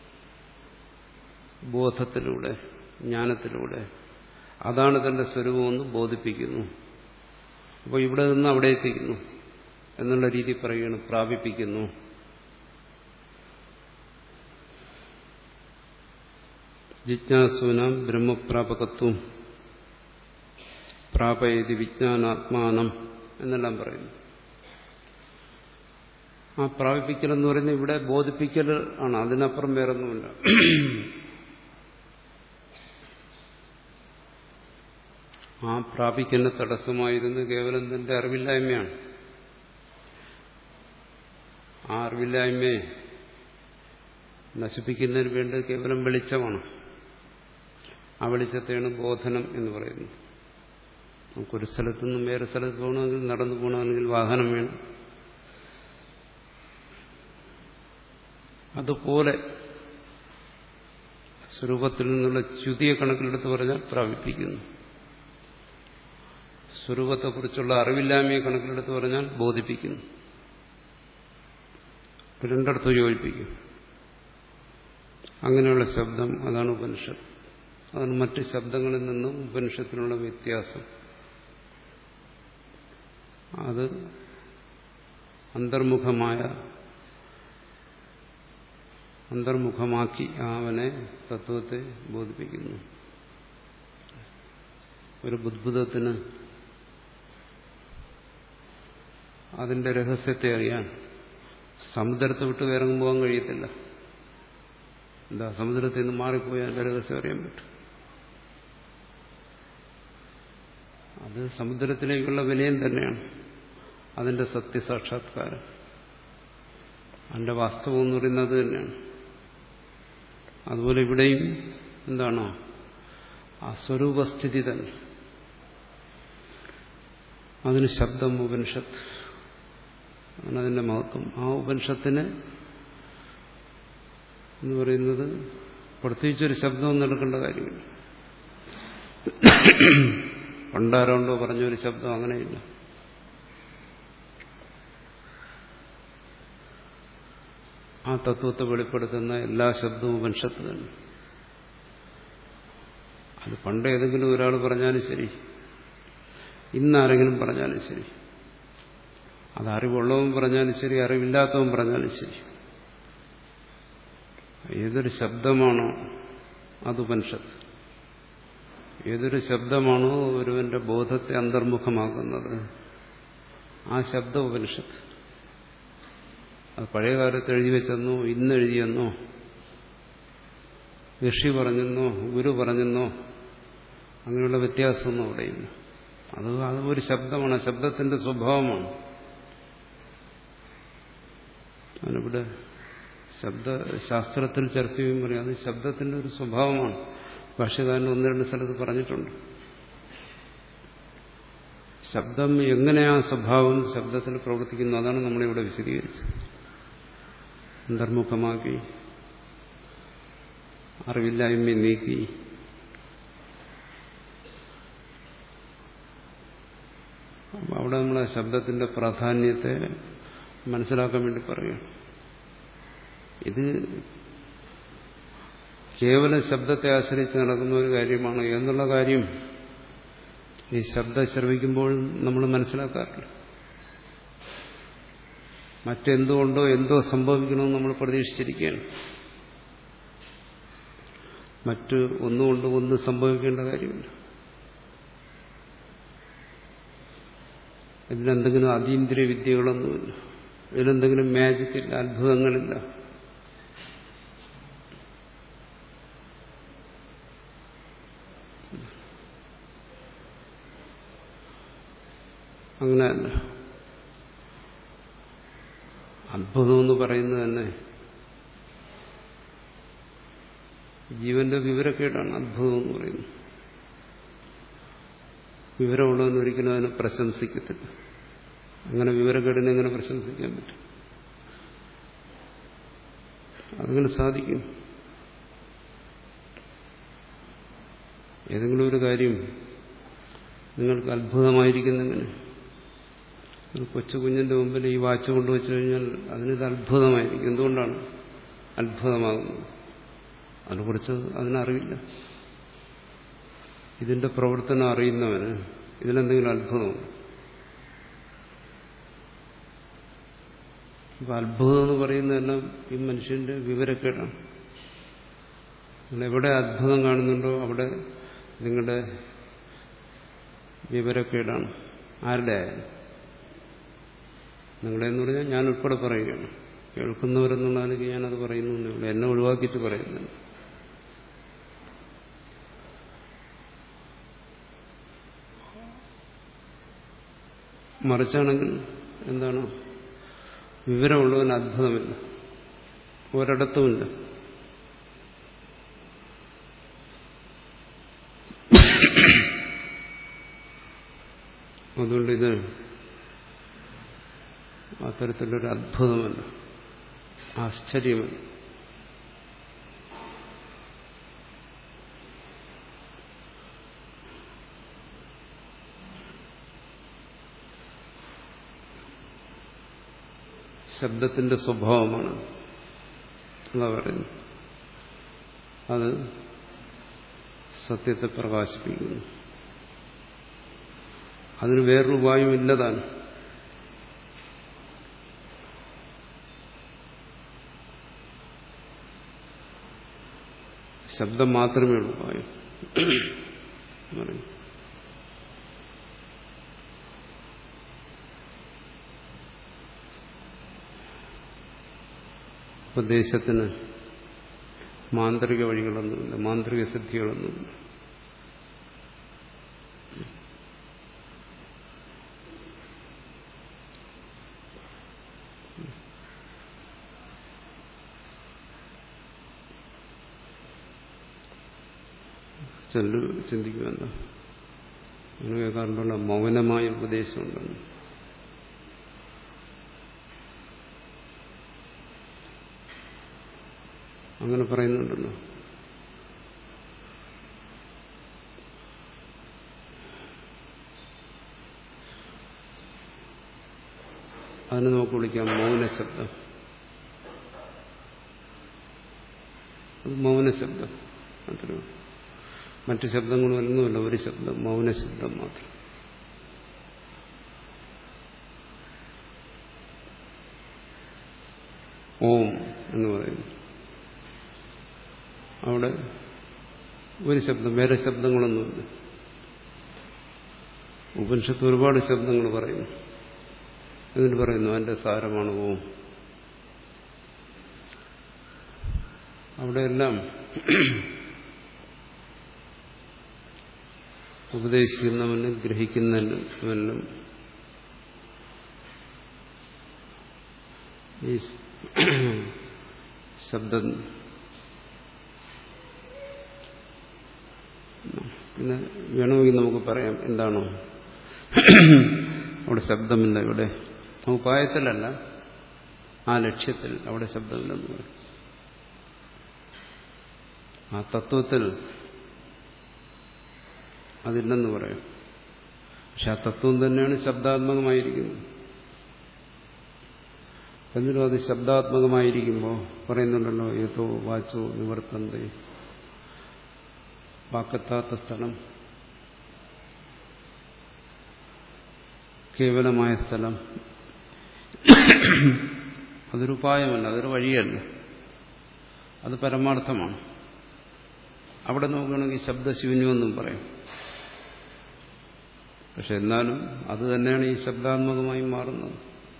ബോധത്തിലൂടെ, ജ്ഞാനത്തിലൂടെ. അതാണ് തന്റെ സ്വരൂപമെന്ന് ബോധിപ്പിക്കുന്നു. അപ്പോൾ ഇവിടെ നിന്ന് അവിടെ എത്തിക്കുന്നു എന്നുള്ള രീതി പറയുകയാണ്, പ്രാപിപ്പിക്കുന്നു. ജിജ്ഞാസൂനാം ബ്രഹ്മപ്രാപകത്വം പ്രാപയതി വിജ്ഞാനാത്മാനം എന്നെല്ലാം പറയുന്നു. ആ പ്രാപിപ്പിക്കൽ എന്ന് പറയുന്നത് ഇവിടെ ബോധിപ്പിക്കൽ ആണ്, അതിനപ്പുറം വേറൊന്നുമില്ല. ആ പ്രാപിക്കലിന് തടസ്സമായിരുന്നു കേവലം തന്റെ അറിവില്ലായ്മയാണ്. ആ അറിവില്ലായ്മയെ നശിപ്പിക്കുന്നതിന് വേണ്ടി കേവലം വെളിച്ചമാണ്. ആ വെളിച്ചത്തെയാണ് ബോധനം എന്ന് പറയുന്നത്. നമുക്കൊരു സ്ഥലത്തു നിന്നും വേറെ സ്ഥലത്ത് പോകണമെങ്കിൽ, നടന്നു പോകണമെങ്കിൽ വാഹനം വേണം. അതുപോലെ സ്വരൂപത്തിൽ നിന്നുള്ള ച്യുതിയെ കണക്കിലെടുത്ത് പറഞ്ഞാൽ പ്രാപിപ്പിക്കുന്നു. സ്വരൂപത്തെക്കുറിച്ചുള്ള അറിവില്ലായ്മയെ കണക്കിലെടുത്ത് പറഞ്ഞാൽ ബോധിപ്പിക്കുന്നു. രണ്ടിടത്ത് യോജിപ്പിക്കും. അങ്ങനെയുള്ള ശബ്ദം, അതാണ് ഉപനിഷത്ത്. അതാണ് മറ്റ് ശബ്ദങ്ങളിൽ നിന്നും ഉപനിഷത്തിനുള്ള വ്യത്യാസം. അത് അന്തർമുഖമായ അന്തർമുഖമാക്കി അവനെ തത്വത്തെ ബോധിപ്പിക്കുന്നു. ഒരു ബുദ്ബുദത്തിന് അതിന്റെ രഹസ്യത്തെ അറിയാൻ സമുദ്രത്തെ വിട്ട് ഇറങ്ങി പോകാൻ കഴിയത്തില്ല. എന്താ, സമുദ്രത്തിൽ നിന്ന് മാറിപ്പോയാൽ അതിന്റെ രഹസ്യം അറിയാൻ പറ്റും. അത് സമുദ്രത്തിലേക്കുള്ള വിനയം തന്നെയാണ് അതിന്റെ സത്യസാക്ഷാത്കാരം. അതിന്റെ വാസ്തവം എന്ന് പറയുന്നത് തന്നെയാണ്. അതുപോലെ ഇവിടെയും എന്താണോ ആ സ്വരൂപസ്ഥിതി തന്നെ, അതിന് ശബ്ദം ഉപനിഷത്ത് ആണ് അതിന്റെ മഹത്വം. ആ ഉപനിഷത്തിന് എന്ന് പറയുന്നത് പ്രത്യേകിച്ചൊരു ശബ്ദമൊന്നും എടുക്കേണ്ട കാര്യമില്ല. പണ്ടാരോണ്ടോ പറഞ്ഞൊരു ശബ്ദം, അങ്ങനെയില്ല. ആ തത്വത്തെ വെളിപ്പെടുത്തുന്ന എല്ലാ ശബ്ദവും ഉപനിഷത്ത് തന്നെ. അത് പണ്ട് ഏതെങ്കിലും ഒരാൾ പറഞ്ഞാലും ശരി, ഇന്നാരെങ്കിലും പറഞ്ഞാലും ശരി, അത് അറിവുള്ളവൻ പറഞ്ഞാലും ശരി, അറിവില്ലാത്തവൻ പറഞ്ഞാലും ശരി, ഏതൊരു ശബ്ദമാണോ അത് ഉപനിഷത്ത്. ഏതൊരു ശബ്ദമാണോ ഒരുവന്റെ ബോധത്തെ അന്തർമുഖമാക്കുന്നത്, ആ ശബ്ദം ഉപനിഷത്ത്. അത് പഴയ കാലത്ത് എഴുതി വെച്ചെന്നോ ഇന്നെഴുതിയെന്നോ ഋഷി പറഞ്ഞെന്നോ ഗുരു പറഞ്ഞെന്നോ അങ്ങനെയുള്ള വ്യത്യാസമൊന്നും അവിടെയില്ല. അത് അത് ഒരു ശബ്ദമാണ്, ശബ്ദത്തിന്റെ സ്വഭാവമാണ്. അതിനിവിടെ ശബ്ദശാസ്ത്രത്തിൽ ചർച്ച ചെയ്യുമ്പോൾ പറയും അത് ശബ്ദത്തിന്റെ ഒരു സ്വഭാവമാണ്. ഭാഷ്യകാരൻ ഒന്ന് രണ്ട് സ്ഥലത്ത് പറഞ്ഞിട്ടുണ്ട്. ശബ്ദം എങ്ങനെയാ സ്വഭാവം ശബ്ദത്തിൽ പ്രവർത്തിക്കുന്നു, അതാണ് നമ്മളിവിടെ വിശദീകരിച്ചത്. അന്തർമുഖമാക്കി, അറിവില്ലായ്മ നീക്കി, അവിടെ നമ്മളെ ശബ്ദത്തിന്റെ പ്രാധാന്യത്തെ മനസ്സിലാക്കാൻ വേണ്ടി പറയുകയാണ്. ഇത് കേവലം ശബ്ദത്തെ ആശ്രയിച്ച് നടക്കുന്ന ഒരു കാര്യമാണ് എന്നുള്ള കാര്യം ഈ ശബ്ദം ശ്രവിക്കുമ്പോൾ നമ്മൾ മനസ്സിലാക്കാറില്ല. മറ്റെന്തുകൊണ്ടോ എന്തോ സംഭവിക്കണമെന്ന് നമ്മൾ പ്രതീക്ഷിച്ചിരിക്കുകയാണ്. മറ്റ് ഒന്നുകൊണ്ട് ഒന്ന് സംഭവിക്കേണ്ട കാര്യമില്ല. ഇതിലെന്തെങ്കിലും അതീന്ദ്രിയ വിദ്യകളൊന്നുമില്ല, ഇതിലെന്തെങ്കിലും മാജിക്കില്ല, അത്ഭുതങ്ങളില്ല. അങ്ങനെയല്ല. അത്ഭുതമെന്ന് പറയുന്നത് തന്നെ ജീവന്റെ വിവരക്കേടാണ് അത്ഭുതം എന്ന് പറയുന്നത്. വിവരമുള്ളവൻ ഒരിക്കലും അതിനെ പ്രശംസിക്കത്തില്ല. അങ്ങനെ വിവരക്കേടിനെ എങ്ങനെ പ്രശംസിക്കാൻ പറ്റും? അതങ്ങനെ സാധിക്കും. ഏതെങ്കിലും ഒരു കാര്യം നിങ്ങൾക്ക് അത്ഭുതമായിരിക്കുന്നെങ്ങനെ? ഒരു കൊച്ചു കുഞ്ഞിന്റെ മുമ്പിൽ ഈ വാച്ച് കൊണ്ടുവച്ചു കഴിഞ്ഞാൽ അതിനിത് അത്ഭുതമായിരിക്കും. എന്തുകൊണ്ടാണ് അത്ഭുതമാകുന്നത്? അതിനെക്കുറിച്ച് അതിനറിവില്ല. ഇതിന്റെ പ്രവർത്തനം അറിയുന്നവന് ഇതിലെന്തെങ്കിലും അത്ഭുതമുണ്ട്. ഇപ്പൊ അത്ഭുതം എന്ന് പറയുന്നതെല്ലാം ഈ മനുഷ്യന്റെ വിവരക്കേടാണ്. നിങ്ങൾ എവിടെ അത്ഭുതം കാണുന്നുണ്ടോ അവിടെ നിങ്ങളുടെ വിവരക്കേടാണ്. ആരുടെ ആയാലും. നിങ്ങളെന്ന് പറഞ്ഞാൽ ഞാൻ ഉൾപ്പെടെ പറയുകയാണ്. കേൾക്കുന്നവരെന്നുള്ളതിലേക്ക് ഞാനത് പറയുന്നു, എന്നെ ഒഴിവാക്കിയിട്ട് പറയുന്നുണ്ട്. മറിച്ചാണെങ്കിൽ എന്താണ്? വിവരമുള്ളവന് അത്ഭുതമില്ല, ഒരിടത്തുമില്ല. അതുകൊണ്ട് ഇത് അത്തരത്തിലൊരു അത്ഭുതമല്ല, ആശ്ചര്യമല്ല. ശബ്ദത്തിന്റെ സ്വഭാവമാണ് എന്നാ പറയുന്നത്. അത് സത്യത്തെ പ്രകാശിപ്പിക്കുന്നു. അതിന് വേറൊരു ഉപായം ഇല്ലതാണ്. ശബ്ദം മാത്രമേ ഉള്ളൂ ഉപായം. ഉപദേശത്തിന് മാന്ത്രിക വഴികളൊന്നുമില്ല, മാന്ത്രിക സിദ്ധികളൊന്നുമില്ല. ചെല്ലു ചിന്തിക്കുമല്ലോ, അങ്ങനെ കേൾക്കാറുണ്ടല്ലോ മൗനമായ ഉപദേശമുണ്ടെന്ന്. അങ്ങനെ പറയുന്നുണ്ടല്ലോ. അതിന് നമുക്ക് വിളിക്കാം മൗനശബ്ദം. അത് മൗനശബ്ദം മാത്രമേ. മറ്റു ശബ്ദങ്ങളൊന്നുമല്ല, ഒരു ശബ്ദം, മൗനശബ്ദം മാത്രം. ഓം എന്ന് പറയുന്നു. അവിടെ ഒരു ശബ്ദം, വേറെ ശബ്ദങ്ങളൊന്നുമില്ല. ഉപനിഷത്ത് ഒരുപാട് ശബ്ദങ്ങൾ പറയുന്നു. എന്നിട്ട് പറയുന്നു അതിന്റെ സാരമാണ് ഓം. അവിടെയെല്ലാം ഉപദേശിക്കുന്നവനും ഗ്രഹിക്കുന്നവനും ഈ ശബ്ദം പിന്നെ വേണമെങ്കിൽ നമുക്ക് പറയാം എന്താണോ അവിടെ ശബ്ദമില്ല, ഇവിടെ ഉപായത്തിലല്ല, ആ ലക്ഷ്യത്തിൽ അവിടെ ശബ്ദമില്ലെന്ന് പറയും. ആ തത്വത്തിൽ അതില്ലെന്ന് പറയും. പക്ഷെ ആ തത്വം തന്നെയാണ് ശബ്ദാത്മകമായിരിക്കുന്നത്. എന്നിട്ടും അത് ശബ്ദാത്മകമായിരിക്കുമ്പോൾ പറയുന്നുണ്ടല്ലോ, ഏതോ വാച്ചോ നിവർത്തന്തേ, വാക്കെത്താത്ത സ്ഥലം, കേവലമായ സ്ഥലം, അതൊരു ഉപായമല്ല, അതൊരു വഴിയല്ല, അത് പരമാർത്ഥമാണ്. അവിടെ നോക്കുകയാണെങ്കിൽ ശബ്ദശൂന്യമെന്നും പറയും. പക്ഷെ എന്നാലും അത് തന്നെയാണ് ഈ ശബ്ദാത്മകമായി മാറുന്നത്.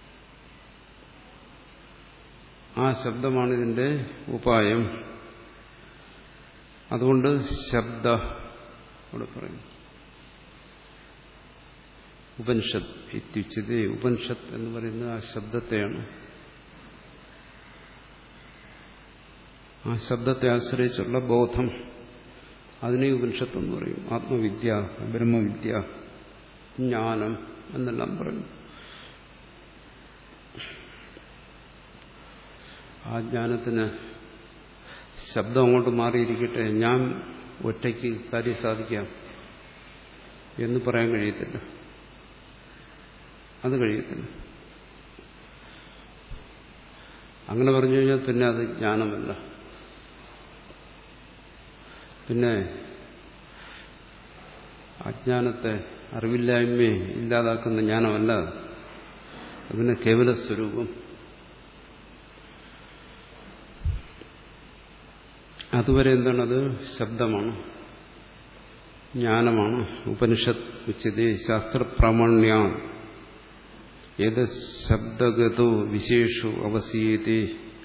ആ ശബ്ദമാണ് ഇതിന്റെ ഉപായം. അതുകൊണ്ട് ശബ്ദ അവിടെ പറയുന്നു. ഉപനിഷത്ത് ഇത്യുച്യതേ, ഉപനിഷത്ത് എന്ന് പറയുന്നത് ആ ശബ്ദത്തെയാണ്. ആ ശബ്ദത്തെ ആശ്രയിച്ചുള്ള ബോധം, അതിനെ ഉപനിഷത്ത് എന്ന് പറയും. ആത്മവിദ്യ, ബ്രഹ്മവിദ്യ, ജ്ഞാനം എന്നെല്ലാം പറയും. ആ ജ്ഞാനത്തിന് ശബ്ദം അങ്ങോട്ട് മാറിയിരിക്കട്ടെ, ഞാൻ ഒറ്റയ്ക്ക് കാര്യം സാധിക്കാം എന്ന് പറയാൻ കഴിയത്തില്ല. അത് കഴിയത്തില്ല. അങ്ങനെ പറഞ്ഞു കഴിഞ്ഞാൽ പിന്നെ അത് ജ്ഞാനമല്ല, പിന്നെ അജ്ഞാനത്തെ, അറിവില്ലായ്മയെ ഇല്ലാതാക്കുന്ന ജ്ഞാനമല്ല, അതിന് കേവല സ്വരൂപം. അതുവരെ എന്താണത്? ശബ്ദമാണ്, ജ്ഞാനമാണ്. ഉപനിഷത്ത് ഉച്ചതേ ശാസ്ത്രപ്രാമാണ്യ ഏത് ശബ്ദഗതോ വിശേഷോ അവസീയതേ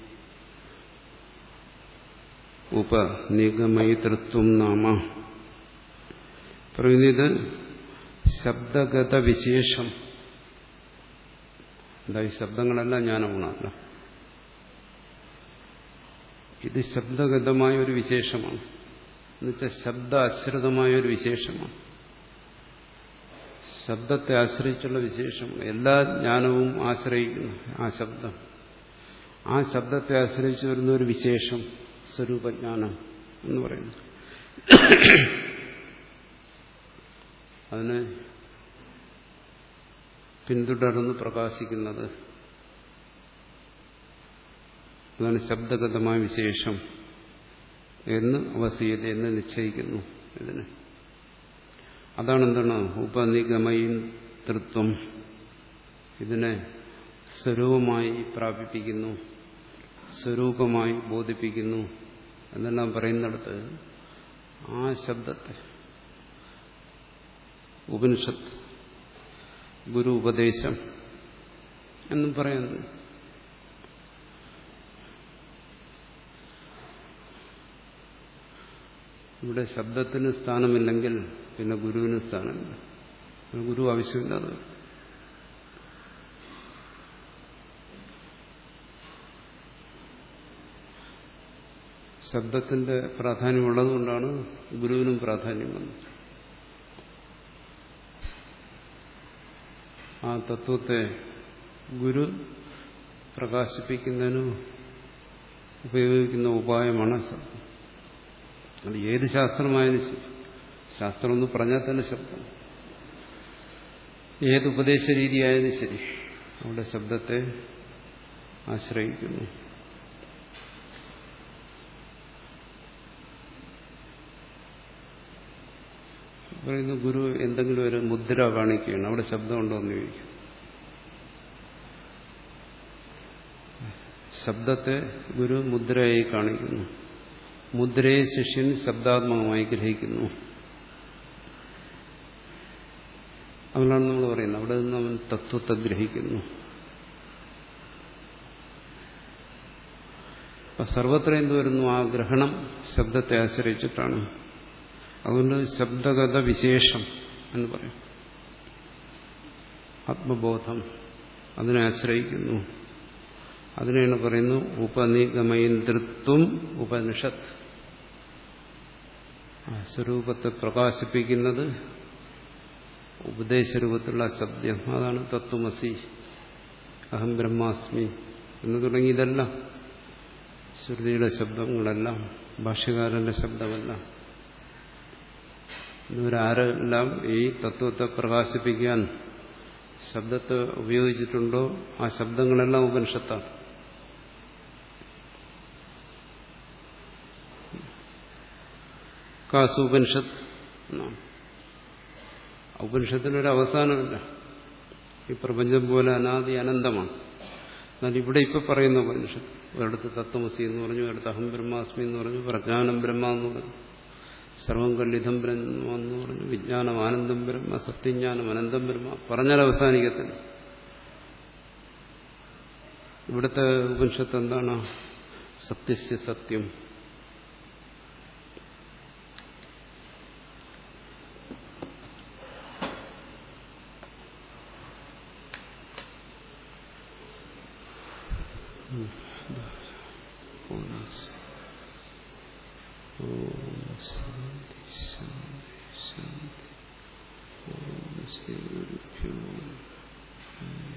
ഉപനിഗമയിതൃത്വം നാമ. പറയുന്നത് ശബ്ദഗത വിശേഷം. എന്താ ഈ ശബ്ദങ്ങളെല്ലാം ജ്ഞാനഗുണമല്ല, ഇത് ശബ്ദഗതമായ ഒരു വിശേഷമാണ്. എന്നുവെച്ചാൽ ശബ്ദ ആശ്രിതമായ ഒരു വിശേഷമാണ്, ശബ്ദത്തെ ആശ്രയിച്ചുള്ള വിശേഷമാണ്. എല്ലാ ജ്ഞാനവും ആശ്രയിക്കുന്നു ആ ശബ്ദം. ആ ശബ്ദത്തെ ആശ്രയിച്ചു വരുന്ന ഒരു വിശേഷം സ്വരൂപജ്ഞാനം എന്ന് പറയുന്നു. അതിനെ പിന്തുടർന്ന് പ്രകാശിക്കുന്നത്, അതാണ് ശബ്ദഗതമായ വിശേഷം എന്ന് അവസീയത എന്ന് നിശ്ചയിക്കുന്നു ഇതിന്. അതാണ് എന്താണ് ഉപനിഗമയിതൃത്വം. ഇതിനെ സ്വരൂപമായി പ്രാപിപ്പിക്കുന്നു, സ്വരൂപമായി ബോധിപ്പിക്കുന്നു എന്നെല്ലാം പറയുന്നിടത്ത് ആ ശബ്ദത്തെ ഉപനിഷത്ത്, ഗുരു ഉപദേശം എന്നും പറയുന്നു. ഇവിടെ ശബ്ദത്തിന് സ്ഥാനമില്ലെങ്കിൽ പിന്നെ ഗുരുവിന് സ്ഥാനമില്ല, ഗുരു ആവശ്യമില്ലാതെ. ശബ്ദത്തിന്റെ പ്രാധാന്യമുള്ളതുകൊണ്ടാണ് ഗുരുവിനും പ്രാധാന്യം വന്നത്. ആ തത്വത്തെ ഗുരു പ്രകാശിപ്പിക്കുന്നതിന് ഉപയോഗിക്കുന്ന ഉപായമാണ് ശബ്ദം. അത് ഏത് ശാസ്ത്രമായാലും ശരി, ശാസ്ത്രം എന്ന് പറഞ്ഞാൽ തന്നെ ശബ്ദം, ഏത് ഉപദേശ രീതിയായാലും ശരി, അവിടെ ശബ്ദത്തെ ആശ്രയിക്കുന്നു. പറയുന്നു ഗുരു എന്തെങ്കിലും ഒരു മുദ്ര കാണിക്കുകയാണ്, അവിടെ ശബ്ദമുണ്ടോ എന്ന് ചോദിക്കും. ശബ്ദത്തെ ഗുരു മുദ്രയായി കാണിക്കുന്നു, മുദ്രയെ ശിഷ്യൻ ശബ്ദാത്മകമായി ഗ്രഹിക്കുന്നു. അതുകൊണ്ടാണ് നമ്മൾ പറയുന്നത് അവിടെ നിന്ന് അവൻ തത്വത്തെ ഗ്രഹിക്കുന്നു. അപ്പൊ സർവത്ര എന്ത് വരുന്നു? ആ ഗ്രഹണം ശബ്ദത്തെ ആശ്രയിച്ചിട്ടാണ്. അതുകൊണ്ട് ശബ്ദഗത വിശേഷം എന്ന് പറയും. ആത്മബോധം അതിനെ ആശ്രയിക്കുന്നു. അതിനെയാണ് പറയുന്നു ഉപനിഗമൈന്ദ്രത്വം ഉപനിഷത്ത്. ആ സ്വരൂപത്തെ പ്രകാശിപ്പിക്കുന്നത് ഉപദേശരൂപത്തിലുള്ള ശബ്ദം. അതാണ് തത്വമസി, അഹം ബ്രഹ്മാസ്മി എന്ന് തുടങ്ങിയതെല്ലാം ശ്രുതിയുടെ ശബ്ദങ്ങളെല്ലാം, ഭാഷ്യകാരന്റെ ശബ്ദമല്ല. ഇവരാരെല്ലാം ഈ തത്വത്തെ പ്രകാശിപ്പിക്കാൻ ശബ്ദത്തെ ഉപയോഗിച്ചിട്ടുണ്ടോ ആ ശബ്ദങ്ങളെല്ലാം ഉപനിഷത്താണ്. കാസു ഉപനിഷത്ത് എന്നാണ്. ഉപനിഷത്തിനൊരു അവസാനമില്ല. ഈ പ്രപഞ്ചം പോലെ അനാദി അനന്തമാണ്. എന്നാൽ ഇവിടെ ഇപ്പൊ പറയുന്ന ഉപനിഷത്ത് ഒരിടത്ത് തത്വമസി എന്ന് പറഞ്ഞു, ഒരിടത്ത് അഹം ബ്രഹ്മാസ്മി എന്ന് പറഞ്ഞു, പ്രജ്ഞാനം ബ്രഹ്മ എന്ന് പറഞ്ഞു, സർവം കല്ലിതം ബ്രഹ്മ എന്ന് പറഞ്ഞു, വിജ്ഞാനം ആനന്ദം ബ്രഹ്മ, സത്യജ്ഞാനം അനന്തം ബ്രഹ്മ പറഞ്ഞാൽ അവസാനിക്കത്തില്ല. ഇവിടുത്തെ ഉപനിഷത്ത് എന്താണ്? സത്യസ്യ സത്യം. ഓം ശാന്തി ശാന്തി ശാന്തി. ഓം ശ്രീ ഗുരുഭ്യോ